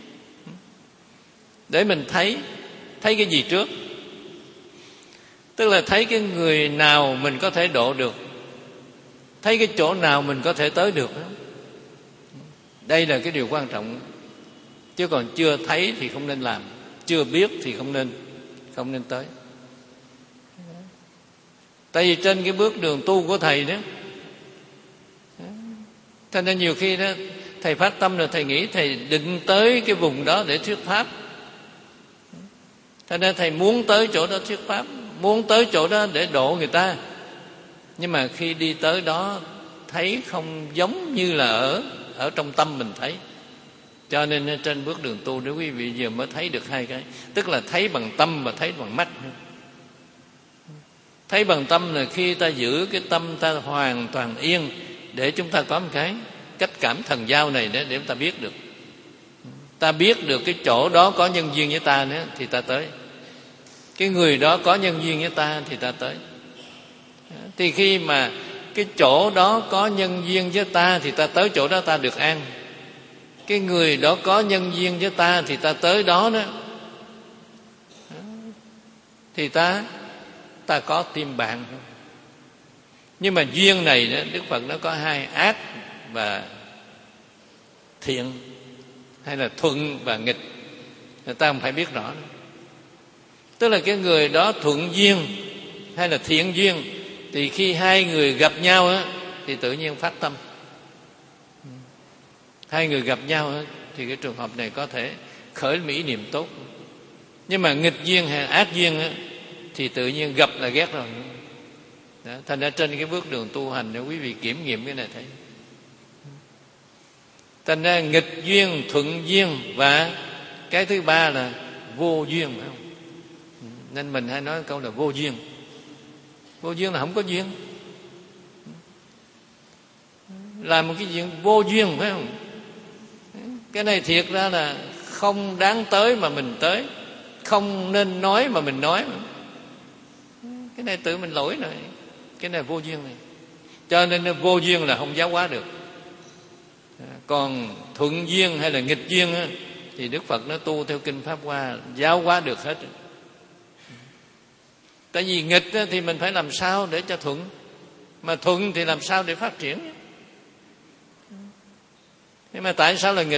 Speaker 1: Để mình thấy. Thấy cái gì trước? Tức là thấy cái người nào mình có thể độ được, thấy cái chỗ nào mình có thể tới được. Đây là cái điều quan trọng. Chứ còn chưa thấy thì không nên làm, chưa biết thì không nên không nên tới. Tại vì trên cái bước đường tu của thầy đó, cho nên nhiều khi đó thầy phát tâm rồi thầy nghĩ thầy định tới cái vùng đó để thuyết pháp. Cho nên thầy muốn tới chỗ đó thuyết pháp, muốn tới chỗ đó để độ người ta. Nhưng mà khi đi tới đó thấy không giống như là ở ở trong tâm mình thấy. Cho nên trên bước đường tu nếu quý vị giờ mới thấy được hai cái. Tức là thấy bằng tâm và thấy bằng mắt. Thấy bằng tâm là khi ta giữ cái tâm ta hoàn toàn yên, để chúng ta có một cái cách cảm thần giao này để, để chúng ta biết được. Ta biết được cái chỗ đó có nhân duyên với ta nữa thì ta tới. Cái người đó có nhân duyên với ta thì ta tới. Thì khi mà cái chỗ đó có nhân duyên với ta thì ta tới chỗ đó ta được an. Cái người đó có nhân duyên với ta thì ta tới đó đó thì ta ta có tìm bạn. Nhưng mà duyên này đó, Đức Phật nó có hai, ác và thiện, hay là thuận và nghịch. Người ta không phải biết rõ. Tức là cái người đó thuận duyên hay là thiện duyên thì khi hai người gặp nhau á, thì tự nhiên phát tâm. Hai người gặp nhau á, thì cái trường hợp này có thể khởi mỹ niệm tốt. Nhưng mà nghịch duyên hay ác duyên á, thì tự nhiên gặp là ghét rồi. Đó, thành ra trên cái bước đường tu hành nếu quý vị kiểm nghiệm cái này thấy. Thành ra nghịch duyên, thuận duyên và cái thứ ba là vô duyên, phải không? Nên mình hay nói câu là vô duyên. Vô duyên là không có duyên. Là một cái chuyện vô duyên, phải không? Cái này thiệt ra là không đáng tới mà mình tới, không nên nói mà mình nói. Cái này tự mình lỗi rồi. Cái này vô duyên này. Cho nên vô duyên là không giáo hóa được. Còn thuận duyên hay là nghịch duyên á, thì Đức Phật nó tu theo kinh Pháp Hoa giáo hóa được hết. Tại vì nghịch á, thì mình phải làm sao để cho thuận, mà thuận thì làm sao để phát triển. Nhưng mà tại sao là nghịch?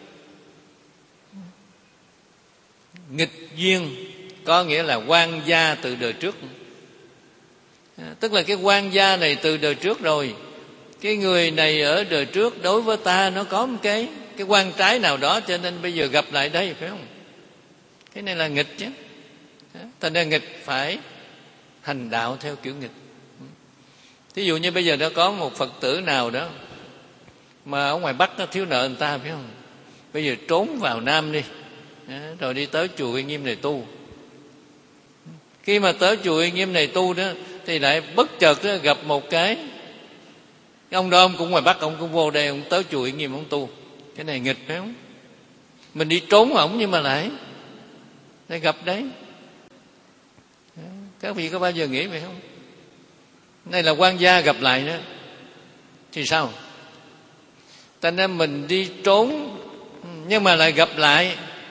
Speaker 1: Nghịch duyên có nghĩa là quan gia từ đời trước. Tức là cái quan gia này từ đời trước rồi, cái người này ở đời trước đối với ta nó có một cái cái quan trái nào đó, cho nên bây giờ gặp lại đây, phải không? Cái này là nghịch chứ. Thành ra nghịch phải hành đạo theo kiểu nghịch. Thí dụ như bây giờ nó có một Phật tử nào đó mà ở ngoài Bắc nó thiếu nợ người ta, phải không? Bây giờ trốn vào Nam đi, rồi đi tới chùa Uy Nghiêm này tu. Khi mà tới chùa Uy Nghiêm này tu đó, thì lại bất chợt đó, gặp một cái ông đó, ông cũng ngoài Bắc, ông cũng vô đây, ông tới chùa Uy Nghiêm ông tu. Cái này nghịch, phải không? Mình đi trốn ổng nhưng mà lại lại gặp đấy. Các vị có bao giờ nghĩ vậy không? Đây là quan gia gặp lại đó thì sao? Thành ra mình đi trốn nhưng mà lại gặp lại,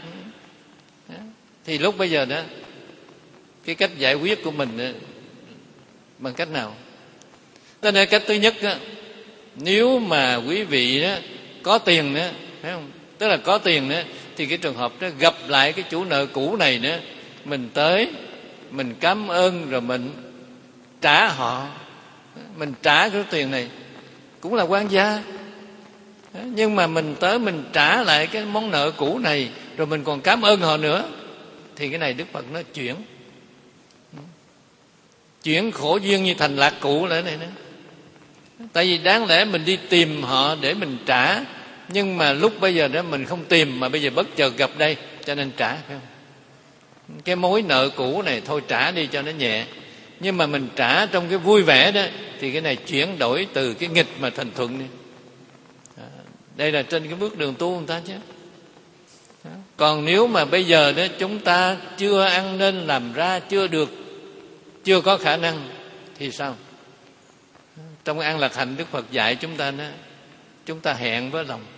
Speaker 1: thì lúc bây giờ đó cái cách giải quyết của mình đó, bằng cách nào? Cho nên cách thứ nhất đó, nếu mà quý vị đó có tiền đó, phải không? Tức là có tiền đó, thì cái trường hợp đó gặp lại cái chủ nợ cũ này đó, mình tới mình cảm ơn rồi mình trả họ, mình trả cái tiền này cũng là quan gia. Nhưng mà mình tới mình trả lại cái món nợ cũ này, rồi mình còn cảm ơn họ nữa, thì cái này Đức Phật nói chuyển chuyển khổ duyên như thành lạc cũ lại này nữa. Tại vì đáng lẽ mình đi tìm họ để mình trả, nhưng mà lúc bây giờ đó mình không tìm, mà bây giờ bất chợt gặp đây cho nên trả, phải không? Cái mối nợ cũ này thôi trả đi cho nó nhẹ, nhưng mà mình trả trong cái vui vẻ đó, thì cái này chuyển đổi từ cái nghịch mà thành thuận đi. Đây là trên cái bước đường tu người ta chứ. Còn nếu mà bây giờ đó chúng ta chưa ăn nên làm ra, chưa được, chưa có khả năng thì sao? Trong An Lạc Hạnh Đức Phật dạy chúng ta đó, chúng ta hẹn với lòng,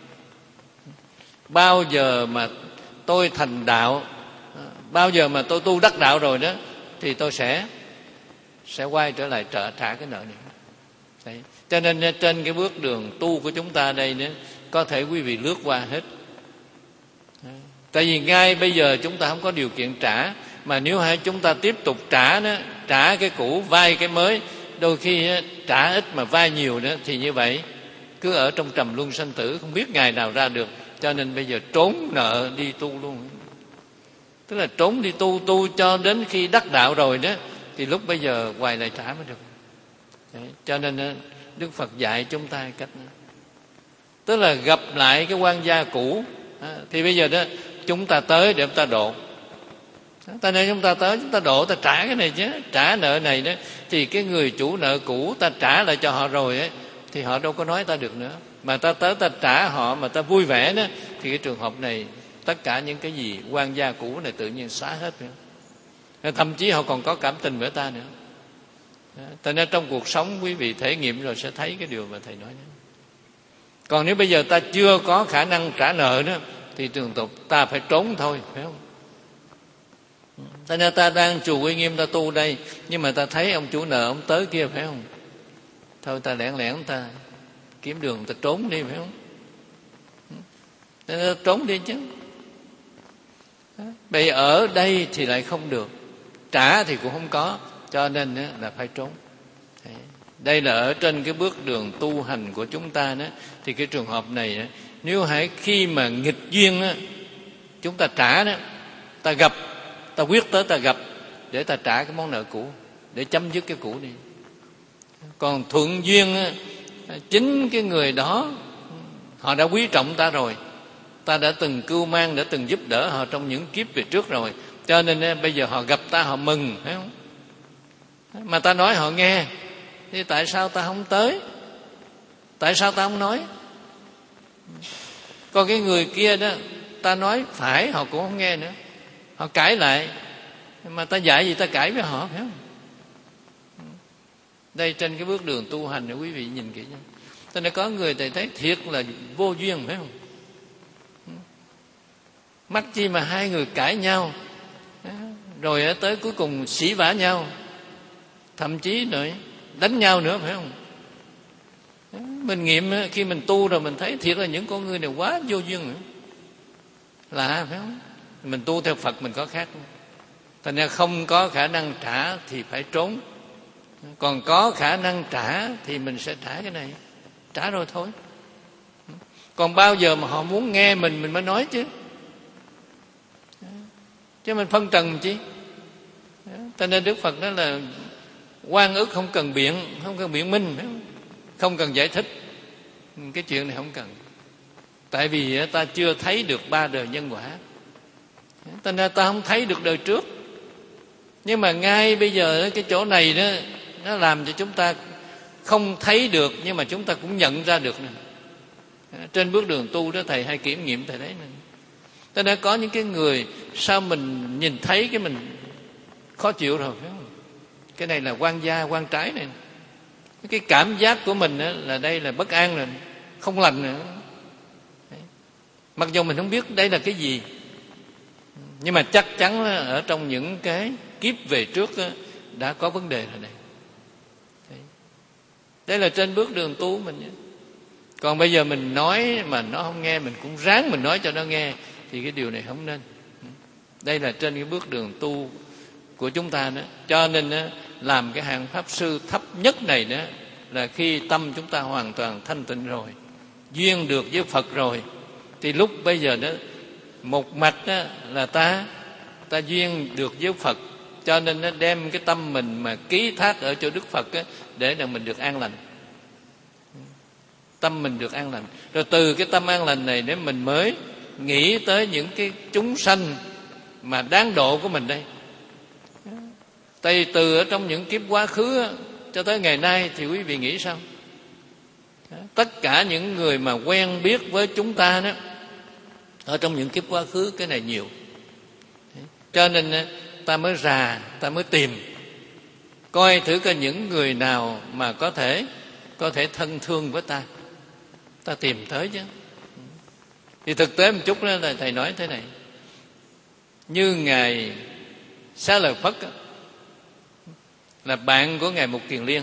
Speaker 1: bao giờ mà tôi thành đạo, bao giờ mà tôi tu đắc đạo rồi đó, thì tôi sẽ sẽ quay trở lại trả trả cái nợ này. Đấy. Cho nên trên cái bước đường tu của chúng ta đây nữa, có thể quý vị lướt qua hết. Đấy. Tại vì ngay bây giờ chúng ta không có điều kiện trả, mà nếu hai chúng ta tiếp tục trả đó, trả cái cũ vay cái mới, đôi khi trả ít mà vay nhiều đó, thì như vậy cứ ở trong trầm luân sanh tử, không biết ngày nào ra được. Cho nên bây giờ trốn nợ đi tu luôn. Tức là trốn đi tu, tu cho đến khi đắc đạo rồi đó, thì lúc bây giờ hoài lại trả mới được. Đấy. Cho nên Đức Phật dạy chúng ta cách đó. Tức là gặp lại cái quan gia cũ, thì bây giờ đó chúng ta tới để chúng ta độ. Ta nên chúng ta tới, chúng ta độ, ta trả cái này chứ, trả nợ này đó, thì cái người chủ nợ cũ ta trả lại cho họ rồi ấy, thì họ đâu có nói ta được nữa. Mà ta tới ta trả họ mà ta vui vẻ đó, thì cái trường hợp này tất cả những cái gì quan gia cũ này tự nhiên xóa hết nữa. Thậm chí họ còn có cảm tình với ta nữa. Cho nên trong cuộc sống quý vị thể nghiệm rồi sẽ thấy cái điều mà thầy nói đó. Còn nếu bây giờ ta chưa có khả năng trả nợ đó, thì trường tục ta phải trốn thôi, phải không? Cho nên ta đang chùa Uy Nghiêm ta tu đây, nhưng mà ta thấy ông chủ nợ ông tới kia, phải không? Thôi ta lẻn lẻn ta kiếm đường ta trốn đi, phải không? Ta trốn đi chứ. Bây ở đây thì lại không được, trả thì cũng không có, cho nên là phải trốn. Đây là ở trên cái bước đường tu hành của chúng ta đó, thì cái trường hợp này đó, nếu hãy khi mà nghịch duyên đó, chúng ta trả đó, ta gặp, ta quyết tới ta gặp để ta trả cái món nợ cũ, để chấm dứt cái cũ đi. Còn thuận duyên đó, chính cái người đó họ đã quý trọng ta rồi, ta đã từng cưu mang, đã từng giúp đỡ họ trong những kiếp về trước rồi, cho nên bây giờ họ gặp ta họ mừng, phải không? Mà ta nói họ nghe, thì tại sao ta không tới? Tại sao ta không nói? Còn cái người kia đó, ta nói phải họ cũng không nghe nữa, họ cãi lại. Mà ta dạy gì ta cãi với họ, phải không? Đây trên cái bước đường tu hành này quý vị nhìn kỹ nha. Cho nên có người thầy thấy thiệt là vô duyên, phải không? Mắc chi mà hai người cãi nhau, rồi tới cuối cùng xỉ vả nhau, thậm chí rồi đánh nhau nữa, phải không? Mình nghiệm khi mình tu rồi mình thấy thiệt là những con người này quá vô duyên nữa. Lạ, phải không? Mình tu theo Phật mình có khác. Thành ra không có khả năng trả thì phải trốn, còn có khả năng trả thì mình sẽ trả cái này. Trả rồi thôi. Còn bao giờ mà họ muốn nghe mình mình mới nói chứ. Chứ mình phân trần chi. Cho nên Đức Phật nói là oan ức không cần biện, không cần biện minh, không cần giải thích. Cái chuyện này không cần. Tại vì ta chưa thấy được ba đời nhân quả, cho nên ta không thấy được đời trước. Nhưng mà ngay bây giờ cái chỗ này đó, nó làm cho chúng ta không thấy được, nhưng mà chúng ta cũng nhận ra được nè. Trên bước đường tu đó thầy hay kiểm nghiệm thầy thấy nè. Cho nên có những cái người sao mình nhìn thấy cái mình khó chịu rồi, phải không? Cái này là quan gia, quan trái này. Cái cảm giác của mình là đây là bất an rồi, không lành nữa. Mặc dù mình không biết đây là cái gì, nhưng mà chắc chắn ở trong những cái kiếp về trước đã có vấn đề rồi này. Đây là trên bước đường tu mình. Còn bây giờ mình nói mà nó không nghe, mình cũng ráng mình nói cho nó nghe, thì cái điều này không nên. Đây là trên cái bước đường tu của chúng ta đó. Cho nên đó, làm cái hạng pháp sư thấp nhất này đó là khi tâm chúng ta hoàn toàn thanh tịnh rồi, duyên được với Phật rồi, thì lúc bây giờ đó một mặt đó là ta ta duyên được với Phật, cho nên nó đem cái tâm mình mà ký thác ở chỗ Đức Phật á, để là mình được an lành. Tâm mình được an lành, rồi từ cái tâm an lành này để mình mới nghĩ tới những cái chúng sanh mà đáng độ của mình đây. Tại vì từ ở trong những kiếp quá khứ á, cho tới ngày nay thì quý vị nghĩ sao? Tất cả những người mà quen biết với chúng ta đó, ở trong những kiếp quá khứ cái này nhiều. Cho nên ta mới rà, ta mới tìm, coi thử coi những người nào mà có thể có thể thân thương với ta, ta tìm tới chứ. Thì thực tế một chút đó là thầy nói thế này, như ngài Xá Lợi Phất đó, là bạn của ngài Mục Kiền Liên,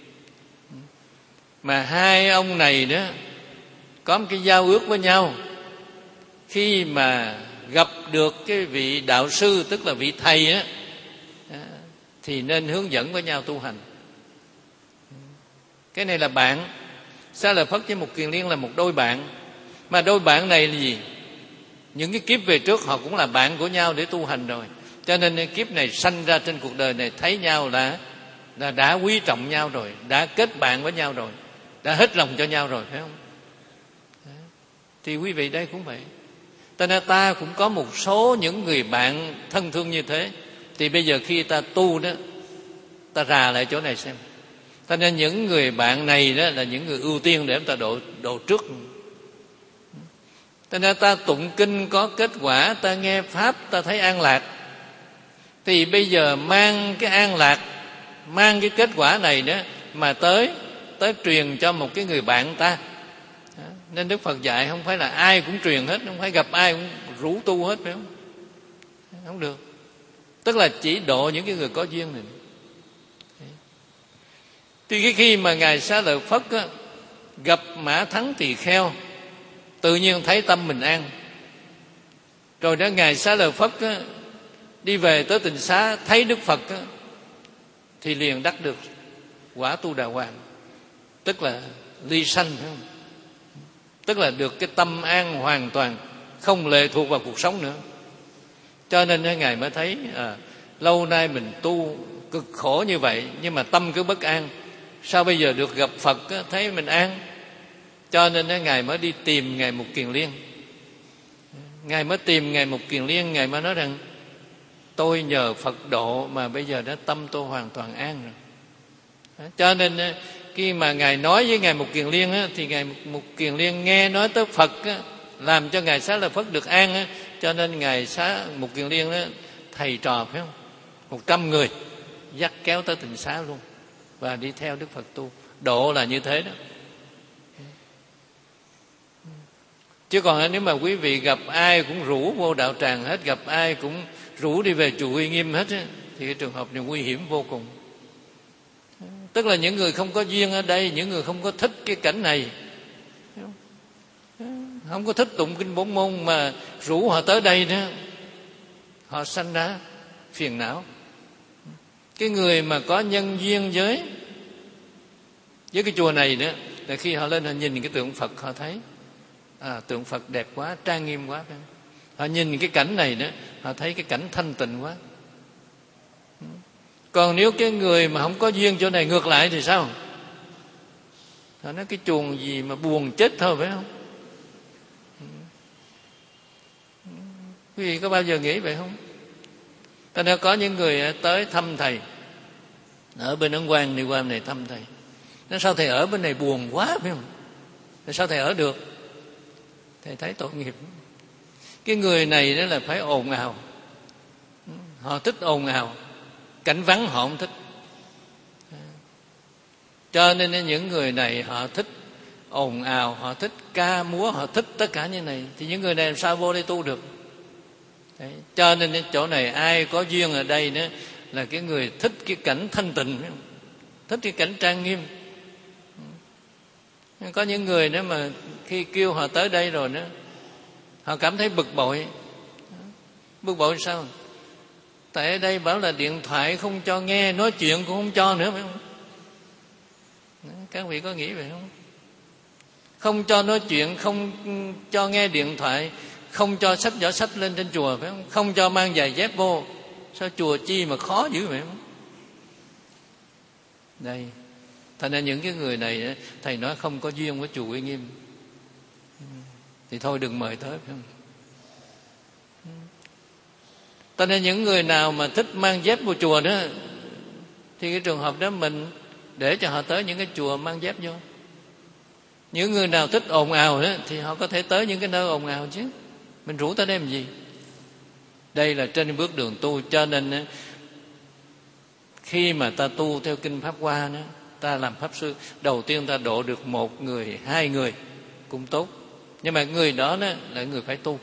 Speaker 1: mà hai ông này đó có một cái giao ước với nhau, khi mà gặp được cái vị đạo sư, tức là vị thầy á, thì nên hướng dẫn với nhau tu hành. Cái này là bạn. Xá Lợi Phất với Mục Kiền Liên là một đôi bạn. Mà đôi bạn này là gì? Những cái kiếp về trước họ cũng là bạn của nhau để tu hành rồi. Cho nên kiếp này sanh ra trên cuộc đời này thấy nhau là, là đã quý trọng nhau rồi, đã kết bạn với nhau rồi, đã hết lòng cho nhau rồi, phải không? Thì quý vị đây cũng vậy. Cho nên ta cũng có một số những người bạn thân thương như thế. Thì bây giờ khi ta tu đó, ta rà lại chỗ này xem. Cho nên những người bạn này đó là những người ưu tiên để ta độ, độ trước. Cho nên ta tụng kinh có kết quả, ta nghe Pháp ta thấy an lạc. Thì bây giờ mang cái an lạc, mang cái kết quả này đó mà tới tới truyền cho một cái người bạn ta. Nên Đức Phật dạy không phải là ai cũng truyền hết, không phải gặp ai cũng rủ tu hết, phải không? Không được. Tức là chỉ độ những cái người có duyên này. Thì khi mà ngài Xá Lợi Phất á, gặp Mã Thắng Tỳ Kheo, tự nhiên thấy tâm mình an. Rồi đó ngài Xá Lợi Phất á, đi về tới Tịnh Xá thấy Đức Phật á, thì liền đắc được quả Tu Đà Hoàng, tức là ly sanh, phải không? Tức là được cái tâm an hoàn toàn, không lệ thuộc vào cuộc sống nữa. Cho nên ngài mới thấy à, lâu nay mình tu cực khổ như vậy, nhưng mà tâm cứ bất an. Sao bây giờ được gặp Phật á, thấy mình an? Cho nên ngài mới đi tìm ngài Mục Kiền Liên. Ngài mới tìm ngài Mục Kiền Liên, ngài mới nói rằng tôi nhờ Phật độ mà bây giờ đã tâm tôi hoàn toàn an rồi. Cho nên khi mà ngài nói với ngài Mục Kiền Liên á, thì ngài Mục Kiền Liên nghe nói tới Phật á, làm cho ngài Xá Lợi Phất được an á, cho nên ngài Xá Mục Kiền Liên á, thầy trò, phải không? Một trăm người dắt kéo tới Tịnh Xá luôn và đi theo Đức Phật tu. Độ là như thế đó. Chứ còn nếu mà quý vị gặp ai cũng rủ vô đạo tràng hết, gặp ai cũng rủ đi về chùa Uy Nghiêm hết á, thì cái trường hợp này nguy hiểm vô cùng. Tức là những người không có duyên ở đây, những người không có thích cái cảnh này, không có thích tụng kinh bốn môn mà rủ họ tới đây đó, họ sanh ra phiền não. Cái người mà có nhân duyên với với cái chùa này nữa, là khi họ lên họ nhìn cái tượng Phật, họ thấy à, tượng Phật đẹp quá, trang nghiêm quá. Họ nhìn cái cảnh này nữa, họ thấy cái cảnh thanh tịnh quá. Còn nếu cái người mà không có duyên chỗ này ngược lại thì sao? Họ nói cái chuồng gì mà buồn chết thôi, phải không? Quý vị có bao giờ nghĩ vậy không? Cho nên có những người tới thăm thầy, ở bên Ấn Quang đi qua bên này thăm thầy. Nói sao thầy ở bên này buồn quá, phải không? Sao thầy ở được? Thầy thấy tội nghiệp. Cái người này đó là phải ồn ào. Họ thích ồn ào, cảnh vắng họ không thích. Cho nên những người này họ thích ồn ào, họ thích ca múa, họ thích tất cả như này. Thì những người này làm sao vô đây tu được? Đấy. Cho nên chỗ này ai có duyên ở đây nữa là cái người thích cái cảnh thanh tịnh, thích cái cảnh trang nghiêm. Có những người nữa mà khi kêu họ tới đây rồi nữa, họ cảm thấy bực bội. Bực bội sao? Tại ở đây bảo là điện thoại không cho nghe, nói chuyện cũng không cho nữa, phải không? Các vị có nghĩ vậy không? Không cho nói chuyện, không cho nghe điện thoại, không cho xách giỏ sách lên trên chùa, phải không? Không cho mang giày dép vô. Sao chùa chi mà khó dữ vậy không? Đây, thành ra những cái người này thầy nói không có duyên với chùa Uy Nghiêm thì thôi đừng mời tới, phải không? Cho nên những người nào mà thích mang dép vô chùa đó, thì cái trường hợp đó mình để cho họ tới những cái chùa mang dép vô. Những người nào thích ồn ào đó thì họ có thể tới những cái nơi ồn ào chứ. Mình rủ tới đây làm gì? Đây là trên bước đường tu. Cho nên khi mà ta tu theo kinh Pháp Hoa đó, ta làm pháp sư, đầu tiên ta độ được một người, hai người cũng tốt. Nhưng mà người đó, đó là người phải tu,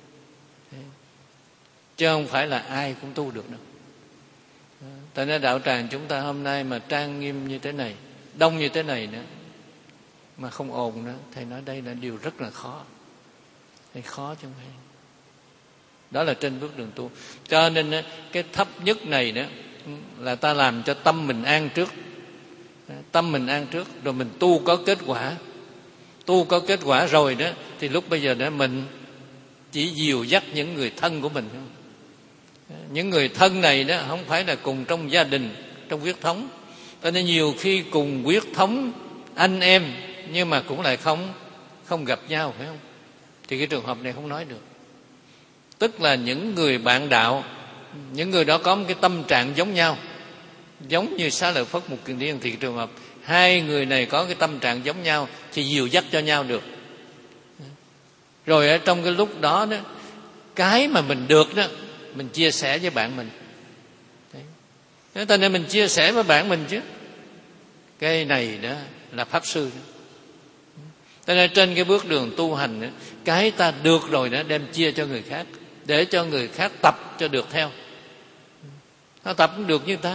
Speaker 1: chứ không phải là ai cũng tu được đâu. Tại nên đạo tràng chúng ta hôm nay mà trang nghiêm như thế này, đông như thế này nữa, mà không ồn nữa, thầy nói đây là điều rất là khó. Thầy khó chứ không phải. Đó là trên bước đường tu. Cho nên cái thấp nhất này đó là ta làm cho tâm mình an trước. Tâm mình an trước, rồi mình tu có kết quả. Tu có kết quả rồi đó, thì lúc bây giờ đó mình chỉ dìu dắt những người thân của mình. Những người thân này đó không phải là cùng trong gia đình, trong huyết thống. Cho nên nhiều khi cùng huyết thống anh em, nhưng mà cũng lại không không gặp nhau, phải không? Thì cái trường hợp này không nói được. Tức là những người bạn đạo, những người đó có một cái tâm trạng giống nhau, giống như Xá Lợi Phất, Mục Kiền Liên, thì trường hợp hai người này có cái tâm trạng giống nhau thì dìu dắt cho nhau được. Rồi ở trong cái lúc đó đó, cái mà mình được đó mình chia sẻ với bạn mình. Đấy. Cho nên mình chia sẻ với bạn mình chứ. Cái này đó là pháp sư đó. Cho nên trên cái bước đường tu hành đó, cái ta được rồi đó đem chia cho người khác, để cho người khác tập cho được theo. Nó tập cũng được như ta.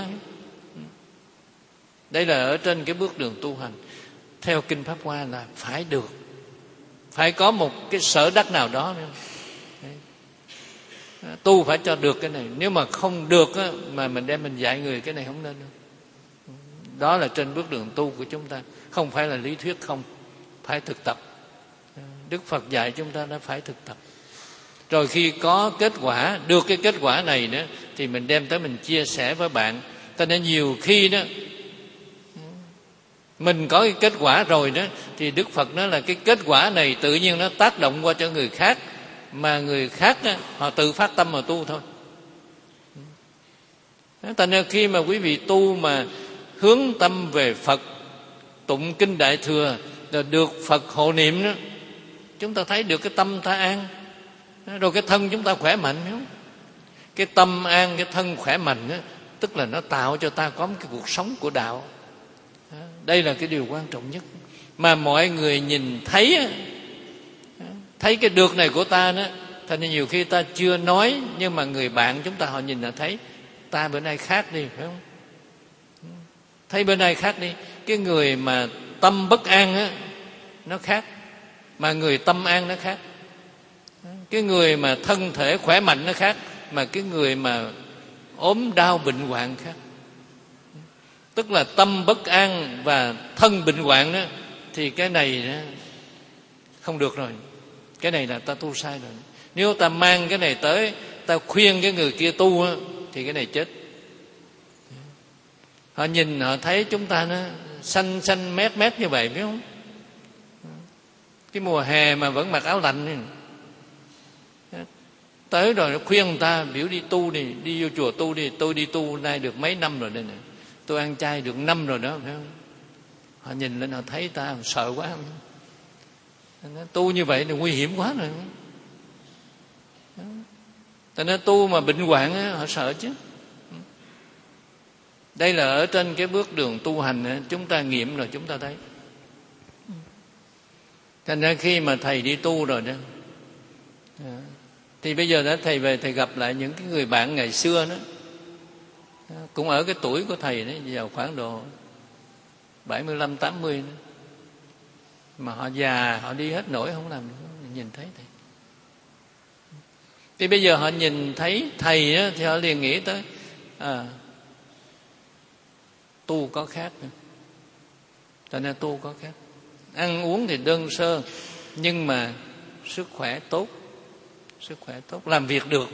Speaker 1: Đây là ở trên cái bước đường tu hành. Theo kinh Pháp Hoa là phải được, phải có một cái sở đắc nào đó nữa. Tu phải cho được cái này. Nếu mà không được á, mà mình đem mình dạy người, cái này không nên đâu. Đó là trên bước đường tu của chúng ta. Không phải là lý thuyết không, phải thực tập. Đức Phật dạy chúng ta đã phải thực tập. Rồi khi có kết quả, được cái kết quả này nữa, thì mình đem tới mình chia sẻ với bạn. Cho nên nhiều khi đó mình có cái kết quả rồi đó, thì Đức Phật nói là cái kết quả này tự nhiên nó tác động qua cho người khác, mà người khác đó, họ tự phát tâm mà tu thôi. Cho nên khi mà quý vị tu mà hướng tâm về Phật, tụng kinh Đại Thừa, rồi được Phật hộ niệm đó, chúng ta thấy được cái tâm ta an, rồi cái thân chúng ta khỏe mạnh, không? Cái tâm an, cái thân khỏe mạnh đó, tức là nó tạo cho ta có một cái cuộc sống của đạo. Đây là cái điều quan trọng nhất mà mọi người nhìn thấy, thấy cái được này của ta đó, thành ra nhiều khi ta chưa nói, nhưng mà người bạn chúng ta họ nhìn là thấy ta bữa nay khác đi, phải không? Thấy bữa nay khác đi. Cái người mà tâm bất an á, nó khác, mà người tâm an nó khác. Cái người mà thân thể khỏe mạnh nó khác, mà cái người mà ốm đau bệnh hoạn khác. Tức là tâm bất an và thân bệnh hoạn đó, thì cái này đó, không được rồi. Cái này là ta tu sai rồi. Nếu ta mang cái này tới, ta khuyên cái người kia tu á, thì cái này chết. Họ nhìn họ thấy chúng ta nó xanh xanh mét mét như vậy, biết không? Cái mùa hè mà vẫn mặc áo lạnh này. Tới rồi nó khuyên người ta biểu đi tu đi, đi vô chùa tu đi. Tôi đi tu nay được mấy năm rồi đây nè, tôi ăn chay được năm rồi đó, phải không? Họ nhìn lên họ thấy ta sợ quá. Nó tu như vậy thì nguy hiểm quá rồi. Tại nên tu mà bệnh hoạn á, họ sợ chứ. Đây là ở trên cái bước đường tu hành á, chúng ta nghiệm rồi chúng ta thấy. Thành ra khi mà thầy đi tu rồi đó, thì bây giờ đó thầy về thầy gặp lại những cái người bạn ngày xưa đó, cũng ở cái tuổi của thầy đó, vào khoảng độ bảy mươi lăm tám mươi đó. Mà họ già, họ đi hết nổi không làm nữa, nhìn thấy thầy. Thì bây giờ họ nhìn thấy thầy á, thì họ liền nghĩ tới à, tu có khác nữa. Cho nên tu có khác. Ăn uống thì đơn sơ, nhưng mà sức khỏe tốt, sức khỏe tốt, làm việc được.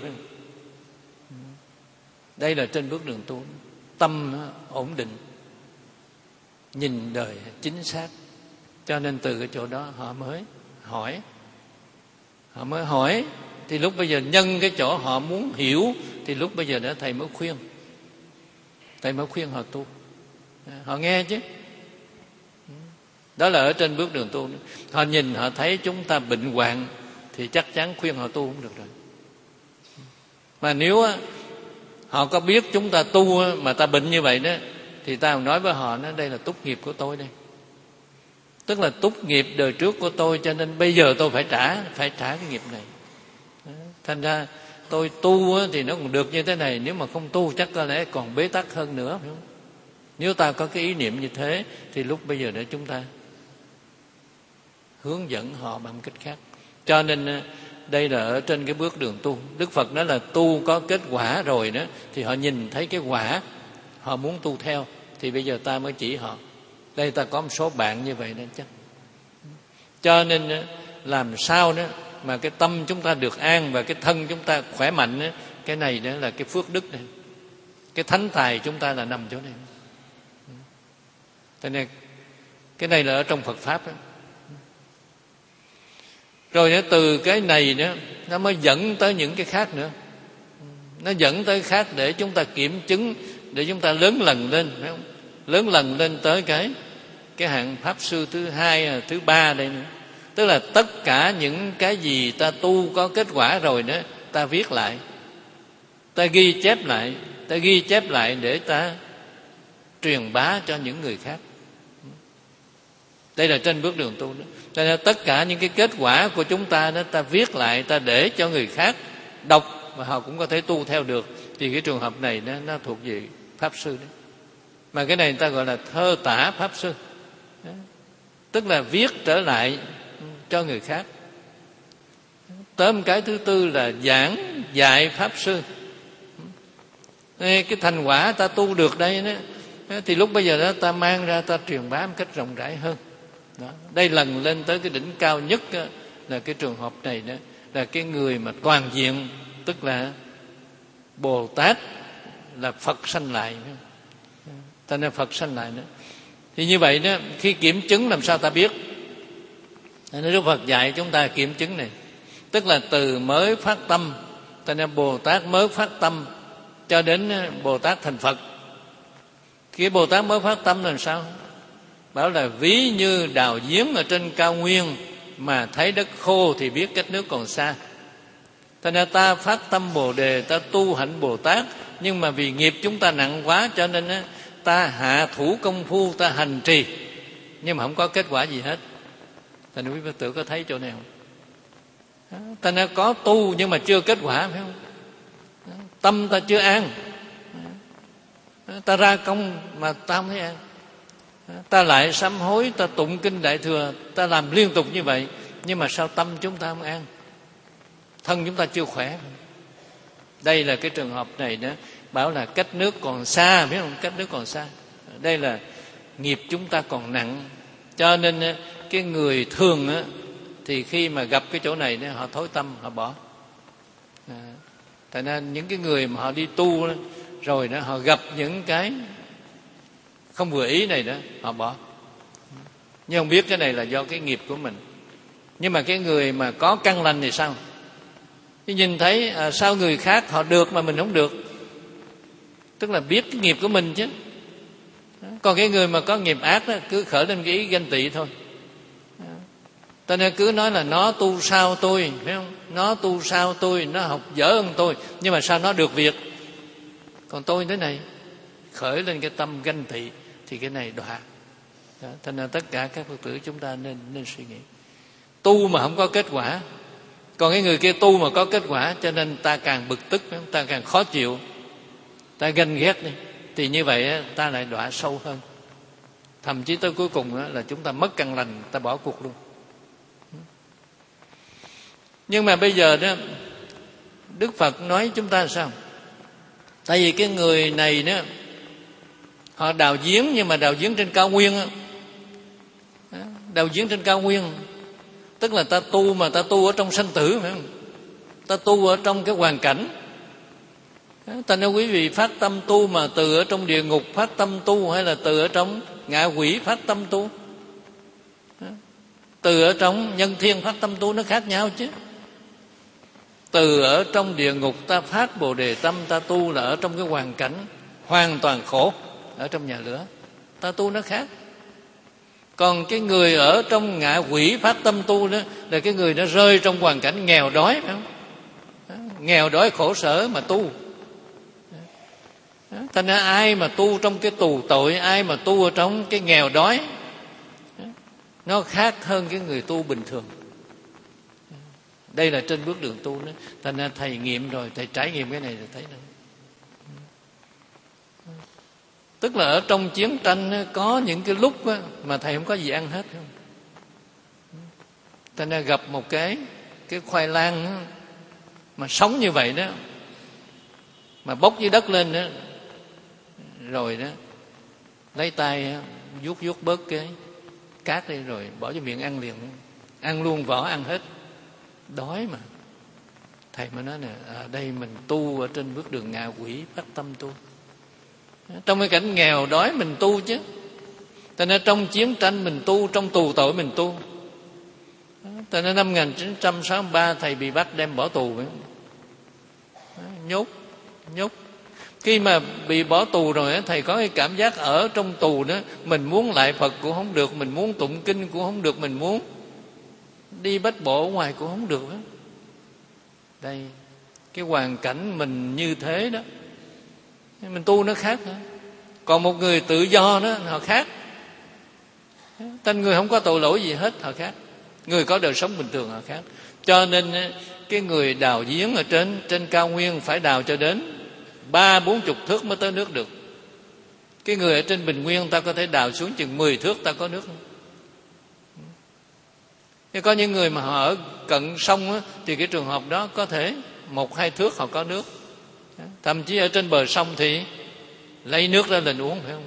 Speaker 1: Đây là trên bước đường tu. Tâm ổn định, nhìn đời chính xác. Cho nên từ cái chỗ đó họ mới hỏi. Họ mới hỏi. Thì lúc bây giờ nhân cái chỗ họ muốn hiểu, thì lúc bây giờ đó thầy mới khuyên. Thầy mới khuyên họ tu. Họ nghe chứ. Đó là ở trên bước đường tu. Họ nhìn họ thấy chúng ta bệnh hoạn, thì chắc chắn khuyên họ tu không được rồi. Mà nếu họ có biết chúng ta tu mà ta bệnh như vậy đó, thì ta nói với họ, nói đây là túc nghiệp của tôi đây. Tức là túc nghiệp đời trước của tôi, cho nên bây giờ tôi phải trả, phải trả cái nghiệp này. Thành ra tôi tu thì nó còn được như thế này, nếu mà không tu chắc có lẽ còn bế tắc hơn nữa, phải không? Nếu ta có cái ý niệm như thế, thì lúc bây giờ để chúng ta hướng dẫn họ bằng cách khác. Cho nên đây là ở trên cái bước đường tu. Đức Phật nói là tu có kết quả rồi đó, thì họ nhìn thấy cái quả, họ muốn tu theo, thì bây giờ ta mới chỉ họ. Đây ta có một số bạn như vậy nên chắc. Cho nên làm sao đó mà cái tâm chúng ta được an và cái thân chúng ta khỏe mạnh đó, cái này đó là cái phước đức này. Cái thánh tài chúng ta là nằm chỗ này. Thế nên cái này là ở trong Phật Pháp đó. Rồi đó, từ cái này đó nó mới dẫn tới những cái khác nữa. Nó dẫn tới khác để chúng ta kiểm chứng, để chúng ta lớn lần lên, phải không? Lớn lần lên tới cái cái hạng pháp sư thứ hai, thứ ba đây nữa. Tức là tất cả những cái gì ta tu có kết quả rồi đó, ta viết lại, ta ghi chép lại, ta ghi chép lại để ta truyền bá cho những người khác. Đây là trên bước đường tu đó. Cho nên tất cả những cái kết quả của chúng ta đó, ta viết lại, ta để cho người khác đọc và họ cũng có thể tu theo được. Thì cái trường hợp này đó, nó thuộc về pháp sư đó. Mà cái này người ta gọi là thơ tả pháp sư đó. Tức là viết trở lại cho người khác. Tóm cái thứ tư là giảng dạy pháp sư. Cái thành quả ta tu được đây đó, thì lúc bây giờ đó ta mang ra, ta truyền bá một cách rộng rãi hơn đó. Đây lần lên tới cái đỉnh cao nhất đó, là cái trường hợp này đó, là cái người mà toàn diện, tức là Bồ Tát, là Phật sanh lại. Ta nên Phật sanh lại nữa. Thì như vậy đó, khi kiểm chứng làm sao ta biết? Nên Đức Phật dạy chúng ta kiểm chứng này. Tức là từ mới phát tâm, ta nên Bồ Tát mới phát tâm cho đến Bồ Tát thành Phật. Khi Bồ Tát mới phát tâm làm sao? Bảo là ví như đào giếng ở trên cao nguyên, mà thấy đất khô thì biết cách nước còn xa. Thế nên ta phát tâm Bồ Đề, ta tu hạnh Bồ Tát, nhưng mà vì nghiệp chúng ta nặng quá, cho nên ta hạ thủ công phu, ta hành trì, nhưng mà không có kết quả gì hết. Thành quý Phật tử có thấy chỗ này không? Ta đã có tu nhưng mà chưa kết quả, phải không? Tâm ta chưa an. Ta ra công mà ta không thấy an. Ta lại sám hối, ta tụng kinh Đại Thừa, ta làm liên tục như vậy, nhưng mà sao tâm chúng ta không an? Thân chúng ta chưa khỏe. Đây là cái trường hợp này đó, bảo là cách nước còn xa, biết không? Cách nước còn xa. Đây là nghiệp chúng ta còn nặng. Cho nên cái người thường á, thì khi mà gặp cái chỗ này họ thối tâm, họ bỏ. À, tại nên những cái người mà họ đi tu đó, rồi đó họ gặp những cái không vừa ý này đó, họ bỏ. Nhưng không biết cái này là do cái nghiệp của mình. Nhưng mà cái người mà có căn lành thì sao? Chứ nhìn thấy à, sao người khác họ được mà mình không được, tức là biết cái nghiệp của mình chứ. Còn cái người mà có nghiệp ác đó, cứ khởi lên cái ý ganh tị thôi. Ta nên cứ nói là nó tu sao tôi, phải không? Nó tu sao tôi, nó học dở hơn tôi, nhưng mà sao nó được việc, còn tôi thế này. Khởi lên cái tâm ganh tị thì cái này đọa. Cho nên tất cả các Phật tử chúng ta nên nên suy nghĩ. Tu mà không có kết quả, còn cái người kia tu mà có kết quả, cho nên ta càng bực tức, ta càng khó chịu, ta ganh ghét đi, thì như vậy ta lại đọa sâu hơn. Thậm chí tới cuối cùng là chúng ta mất căn lành, ta bỏ cuộc luôn. Nhưng mà bây giờ đó, Đức Phật nói chúng ta sao? Tại vì cái người này đó, họ đào giếng, nhưng mà đào giếng trên cao nguyên. Đào giếng trên cao nguyên, tức là ta tu mà ta tu ở trong sanh tử, phải không? Ta tu ở trong cái hoàn cảnh. Ta nói quý vị phát tâm tu mà từ ở trong địa ngục phát tâm tu, hay là từ ở trong ngạ quỷ phát tâm tu, từ ở trong nhân thiên phát tâm tu, nó khác nhau chứ. Từ ở trong địa ngục ta phát bồ đề tâm, ta tu là ở trong cái hoàn cảnh hoàn toàn khổ, ở trong nhà lửa, ta tu nó khác. Còn cái người ở trong ngạ quỷ phát tâm tu đó là cái người nó rơi trong hoàn cảnh nghèo đói, phải không? Nghèo đói khổ sở mà tu. Thành ra ai mà tu trong cái tù tội, ai mà tu ở trong cái nghèo đói, nó khác hơn cái người tu bình thường. Đây là trên bước đường tu đó. Thành ra thầy nghiệm rồi, thầy trải nghiệm cái này rồi thấy đó. Tức là ở trong chiến tranh có những cái lúc mà thầy không có gì ăn hết không. Thành ra gặp một cái cái khoai lang mà sống như vậy đó, mà bốc dưới đất lên đó, rồi đó lấy tay vuốt vuốt bớt cái cát đi, rồi bỏ vô miệng ăn liền, ăn luôn vỏ, ăn hết. Đói mà. Thầy mới nói nè, à, đây mình tu ở trên bước đường ngạ quỷ phát tâm tu. Trong cái cảnh nghèo đói mình tu chứ. Tại nên trong chiến tranh mình tu, trong tù tội mình tu. Tại nên năm một nghìn chín trăm sáu mươi ba thầy bị bắt đem bỏ tù, nhốt nhốt khi mà bị bỏ tù rồi thầy có cái cảm giác ở trong tù đó, mình muốn lại Phật cũng không được, mình muốn tụng kinh cũng không được, mình muốn đi bách bộ ở ngoài cũng không được đó. Đây, cái hoàn cảnh mình như thế đó, mình tu nó khác nữa. Còn một người tự do đó, họ khác. Tên người không có tội lỗi gì hết, họ khác. Người có đời sống bình thường họ khác. Cho nên cái người đào giếng ở trên trên cao nguyên phải đào cho đến ba bốn chục thước mới tới nước được. Cái người ở trên bình nguyên ta có thể đào xuống chừng mười thước ta có nước. Thế có những người mà họ ở cận sông á, thì cái trường hợp đó có thể một hai thước họ có nước. Thậm chí ở trên bờ sông thì lấy nước ra lên uống, phải không?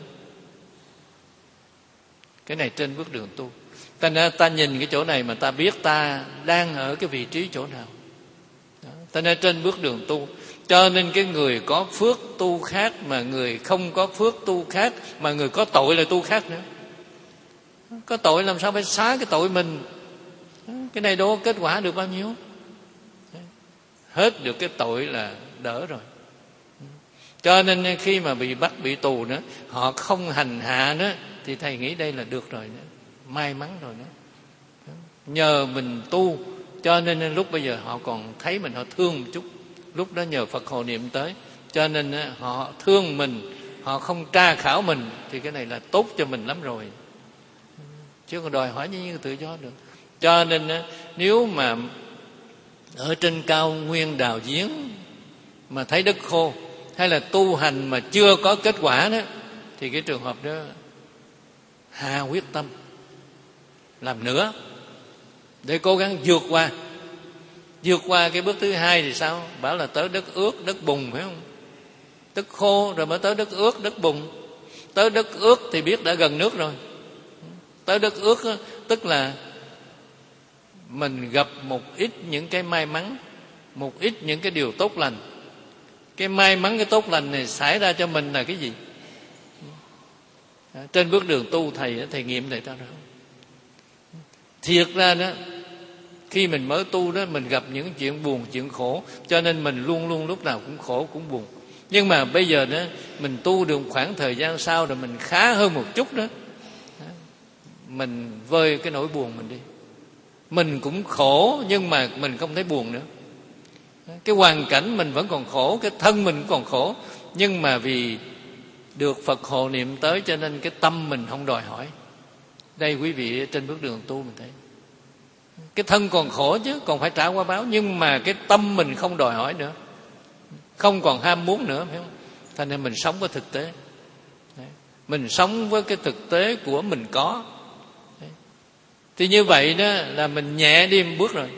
Speaker 1: Cái này trên bước đường tu. Ta, ta nhìn cái chỗ này mà ta biết ta đang ở cái vị trí chỗ nào. Ta nên trên bước đường tu. Cho nên cái người có phước tu khác, mà người không có phước tu khác, mà người có tội là tu khác nữa. Có tội làm sao phải xá cái tội mình. Cái này đâu có kết quả được bao nhiêu. Hết được cái tội là đỡ rồi. Cho nên khi mà bị bắt bị tù nữa, họ không hành hạ nữa, thì thầy nghĩ đây là được rồi nữa, may mắn rồi nữa. Nhờ mình tu, cho nên lúc bây giờ họ còn thấy mình, họ thương một chút. Lúc đó nhờ Phật hộ niệm tới, cho nên họ thương mình, họ không tra khảo mình, thì cái này là tốt cho mình lắm rồi, chứ còn đòi hỏi như, như tự do được. Cho nên nếu mà ở trên cao nguyên đào giếng mà thấy đất khô, hay là tu hành mà chưa có kết quả đó, thì cái trường hợp đó hà quyết tâm làm nữa để cố gắng vượt qua. Vượt qua cái bước thứ hai thì sao? Bảo là tới đất ướt, đất bùn, phải không? Đất khô rồi mới tới đất ướt, đất bùn. Tới đất ướt thì biết đã gần nước rồi. Tới đất ướt đó, tức là mình gặp một ít những cái may mắn, một ít những cái điều tốt lành. Cái may mắn, cái tốt lành này xảy ra cho mình là cái gì? Trên bước đường tu thầy thầy nghiệm thầy ta đó. Thiệt ra đó, khi mình mới tu đó, mình gặp những chuyện buồn, chuyện khổ, cho nên mình luôn luôn lúc nào cũng khổ, cũng buồn. Nhưng mà bây giờ đó, mình tu được khoảng thời gian sau rồi mình khá hơn một chút đó, mình vơi cái nỗi buồn mình đi. Mình cũng khổ nhưng mà mình không thấy buồn nữa. Cái hoàn cảnh mình vẫn còn khổ, cái thân mình cũng còn khổ, nhưng mà vì được Phật hộ niệm tới cho nên cái tâm mình không đòi hỏi. Đây quý vị, trên bước đường tu mình thấy cái thân còn khổ chứ, còn phải trả quả báo, nhưng mà cái tâm mình không đòi hỏi nữa, không còn ham muốn nữa, phải không? Thành nên mình sống với thực tế. Đấy. Mình sống với cái thực tế của mình có. Đấy. Thì như vậy đó là mình nhẹ đi một bước rồi.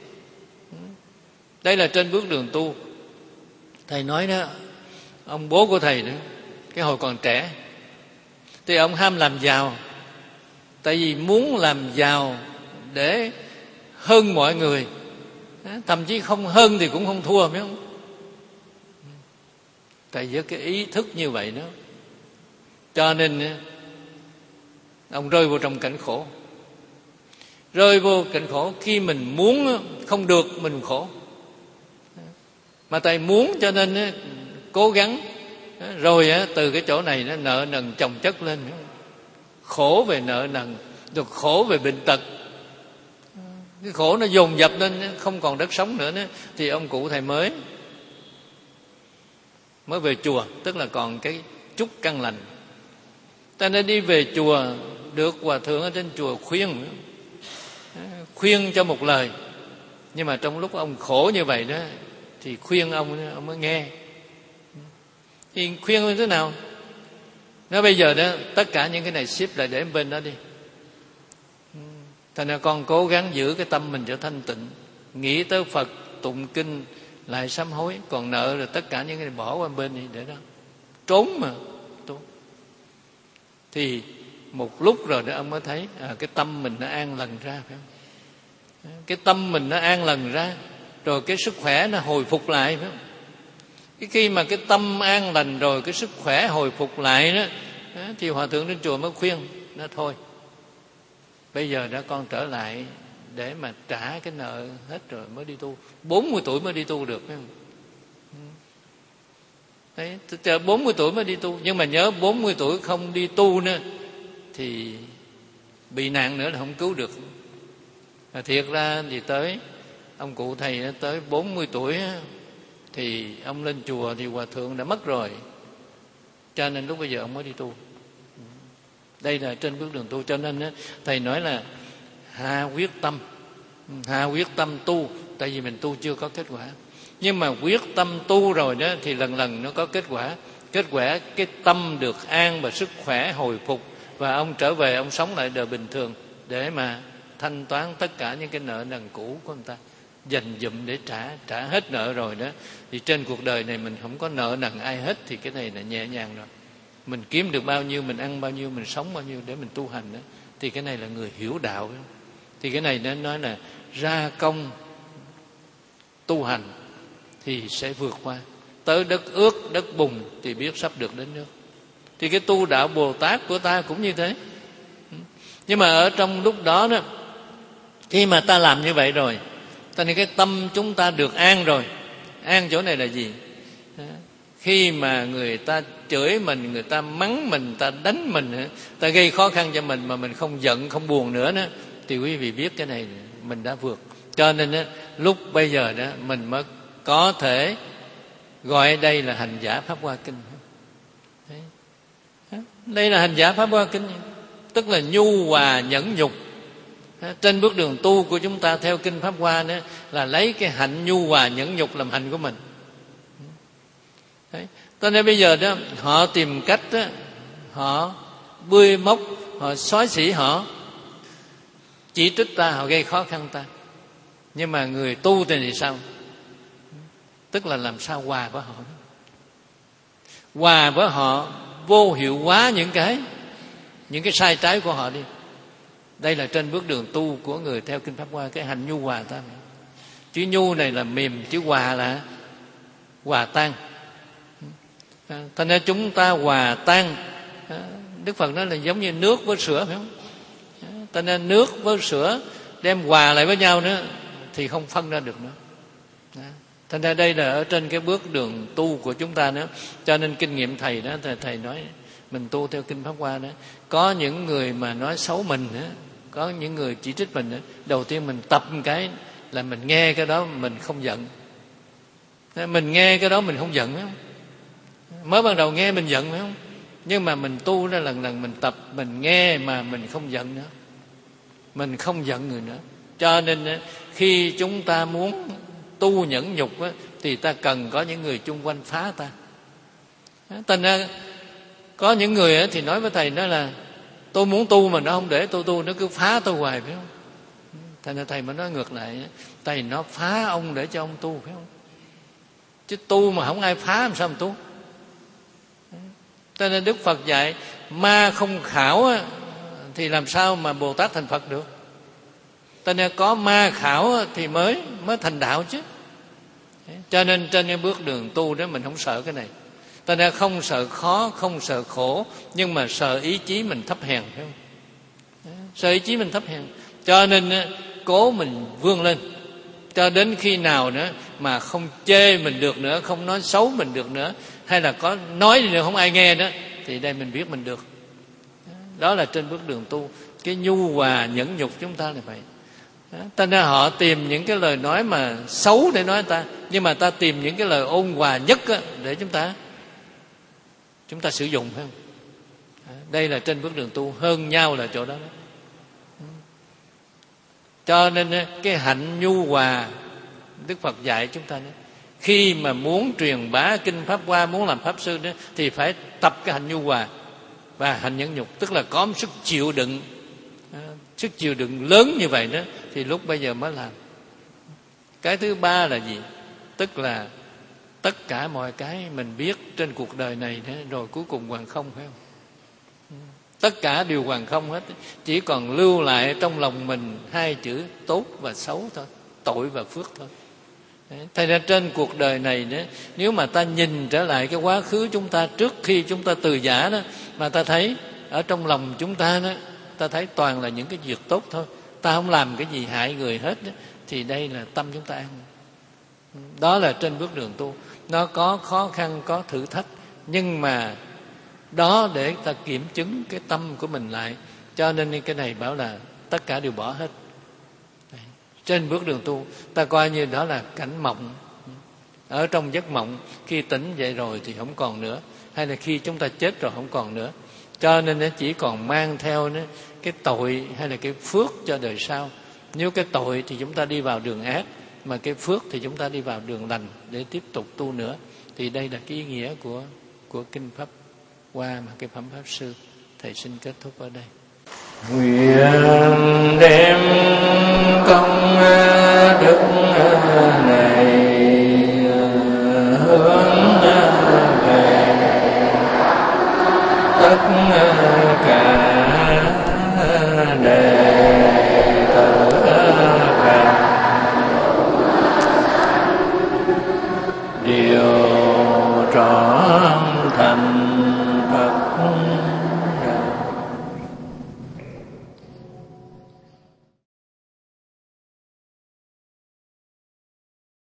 Speaker 1: Đây là trên bước đường tu. Thầy nói đó, ông bố của thầy đó, cái hồi còn trẻ thì ông ham làm giàu. Tại vì muốn làm giàu để hơn mọi người, thậm chí không hơn thì cũng không thua, phải không? Tại vì cái ý thức như vậy đó, cho nên ông rơi vô trong cảnh khổ. Rơi vô cảnh khổ khi mình muốn không được mình khổ, mà tại muốn cho nên cố gắng, rồi từ cái chỗ này nó nợ nần chồng chất lên, khổ về nợ nần, rồi khổ về bệnh tật, cái khổ nó dồn dập lên, không còn đất sống nữa, thì ông cụ thầy mới mới về chùa, tức là còn cái chút căn lành. Ta nên đi về chùa, được hòa thượng ở trên chùa khuyên, khuyên cho một lời. Nhưng mà trong lúc ông khổ như vậy đó, thì khuyên ông, ông mới nghe. Thì khuyên như thế nào? Nói bây giờ đó, tất cả những cái này ship lại để bên đó đi. Thành ra con cố gắng giữ cái tâm mình cho thanh tịnh, nghĩ tới Phật, tụng kinh, lại sám hối. Còn nợ rồi tất cả những cái này bỏ qua bên đi, để đó trốn mà tu. Thì một lúc rồi đó ông mới thấy à, cái tâm mình nó an lành ra, phải không? Cái tâm mình nó an lành ra, rồi cái sức khỏe nó hồi phục lại, phải không? Cái khi mà cái tâm an lành rồi, cái sức khỏe hồi phục lại đó, thì hòa thượng trên chùa mới khuyên nó thôi, bây giờ đã con trở lại để mà trả cái nợ hết rồi mới đi tu. Bốn mươi tuổi mới đi tu được, phải không? Đấy, chờ bốn mươi tuổi mới đi tu. Nhưng mà nhớ bốn mươi tuổi không đi tu nữa thì bị nạn nữa là không cứu được. Và thiệt ra thì tới ông cụ thầy tới bốn mươi tuổi thì ông lên chùa thì hòa thượng đã mất rồi, cho nên lúc bây giờ ông mới đi tu. Đây là trên bước đường tu. Cho nên thầy nói là hạ quyết tâm, hạ quyết tâm tu. Tại vì mình tu chưa có kết quả, nhưng mà quyết tâm tu rồi đó thì lần lần nó có kết quả. Kết quả cái tâm được an và sức khỏe hồi phục, và ông trở về, ông sống lại đời bình thường để mà thanh toán tất cả những cái nợ nần cũ của người ta, dành dụm để trả. Trả hết nợ rồi đó thì trên cuộc đời này mình không có nợ nần ai hết, thì cái này là nhẹ nhàng rồi. Mình kiếm được bao nhiêu, mình ăn bao nhiêu, mình sống bao nhiêu để mình tu hành đó, thì cái này là người hiểu đạo đó. Thì cái này nó nói là ra công tu hành thì sẽ vượt qua. Tới đất ướt, đất bùn thì biết sắp được đến nước. Thì cái tu đạo Bồ Tát của ta cũng như thế. Nhưng mà ở trong lúc đó đó, khi mà ta làm như vậy rồi, ta nên cái tâm chúng ta được an rồi. An chỗ này là gì? Khi mà người ta chửi mình, người ta mắng mình, người ta đánh mình, người ta gây khó khăn cho mình mà mình không giận, không buồn nữa đó, thì quý vị biết cái này mình đã vượt. Cho nên đó, lúc bây giờ đó mình mới có thể gọi đây là hành giả Pháp Hoa Kinh. Đấy. Đây là hành giả Pháp Hoa Kinh, tức là nhu hòa nhẫn nhục, Trên bước đường tu của chúng ta theo Kinh Pháp Hoa đó là lấy cái hạnh nhu hòa nhẫn nhục làm hạnh của mình. Đấy. Cho nên bây giờ đó họ tìm cách đó, họ bươi móc, họ xói xỉ, họ chỉ trích ta, họ gây khó khăn ta. Nhưng mà người tu thì sao? Tức là làm sao hòa với họ, hòa với họ, vô hiệu hóa những cái những cái sai trái của họ đi. Đây là trên bước đường tu của người theo Kinh Pháp Hoa, cái hành nhu hòa ta. Chữ nhu này là mềm, chữ hòa là hòa tan. Thành ra chúng ta hòa tan. Đức Phật nói là giống như nước với sữa, phải không? Cho nên nước với sữa đem hòa lại với nhau nữa thì không phân ra được nữa. Thành ra đây là ở trên cái bước đường tu của chúng ta nữa. Cho nên kinh nghiệm thầy đó, thầy, thầy nói mình tu theo Kinh Pháp Hoa đó, có những người mà nói xấu mình đó, có những người chỉ trích mình đó, đầu tiên mình tập một cái là mình nghe cái đó mình không giận. Mình nghe cái đó mình không giận, phải không? Mới ban đầu nghe mình giận, phải không? Nhưng mà mình tu ra lần lần mình tập, mình nghe mà mình không giận nữa, mình không giận người nữa. Cho nên khi chúng ta muốn tu nhẫn nhục thì ta cần có những người chung quanh phá ta. Thành ra có những người thì nói với thầy nói là tôi muốn tu mà nó không để tôi tu, nó cứ phá tôi hoài, phải không? Thành ra thầy mới nói ngược lại, thầy nó phá ông để cho ông tu, phải không? Chứ tu mà không ai phá làm sao mà tu. Cho nên Đức Phật dạy ma không khảo thì làm sao mà Bồ Tát thành Phật được. Cho nên có ma khảo thì mới mới thành đạo chứ. Cho nên trên cái bước đường tu đó mình không sợ cái này. Cho nên không sợ khó, không sợ khổ, nhưng mà sợ ý chí mình thấp hèn, phải không? Sợ ý chí mình thấp hèn. Cho nên cố mình vươn lên, cho đến khi nào nữa mà không chê mình được nữa, không nói xấu mình được nữa, hay là có nói gì nữa không ai nghe đó, thì đây mình biết mình được. Đó là trên bước đường tu. Cái nhu hòa nhẫn nhục chúng ta là vậy. Cho nên họ tìm những cái lời nói mà xấu để nói ta, nhưng mà ta tìm những cái lời ôn hòa nhất để chúng ta chúng ta sử dụng, phải không? Đây là trên bước đường tu, hơn nhau là chỗ đó, đó. Cho nên cái hạnh nhu hòa Đức Phật dạy chúng ta đó, khi mà muốn truyền bá Kinh Pháp Hoa, muốn làm pháp sư đó, thì phải tập cái hạnh nhu hòa và hạnh nhẫn nhục, tức là có một sức chịu đựng, sức chịu đựng lớn như vậy đó, thì lúc bây giờ mới làm. Cái thứ ba là gì? Tức là tất cả mọi cái mình biết trên cuộc đời này đó, rồi cuối cùng hoàn không, phải không? Tất cả đều hoàn không hết, chỉ còn lưu lại trong lòng mình hai chữ tốt và xấu thôi, tội và phước thôi. Thành ra trên cuộc đời này đó, nếu mà ta nhìn trở lại cái quá khứ chúng ta trước khi chúng ta từ giả đó, mà ta thấy ở trong lòng chúng ta đó, ta thấy toàn là những cái việc tốt thôi, ta không làm cái gì hại người hết đó, thì đây là tâm chúng ta an. Đó là trên bước đường tu. Nó có khó khăn, có thử thách, nhưng mà đó để ta kiểm chứng cái tâm của mình lại. Cho nên cái này bảo là tất cả đều bỏ hết. Trên bước đường tu, ta coi như đó là cảnh mộng. Ở trong giấc mộng, khi tỉnh dậy rồi thì không còn nữa, hay là khi chúng ta chết rồi không còn nữa. Cho nên nó chỉ còn mang theo nó cái tội hay là cái phước cho đời sau. Nếu cái tội thì chúng ta đi vào đường ác, mà cái phước thì chúng ta đi vào đường lành để tiếp tục tu nữa. Thì đây là cái ý nghĩa của của Kinh Pháp Hoa mà cái phẩm Pháp Sư. Thầy xin kết thúc ở đây.
Speaker 2: Nguyện đem công đức này hướng về tất cả đệ tử và điều trọn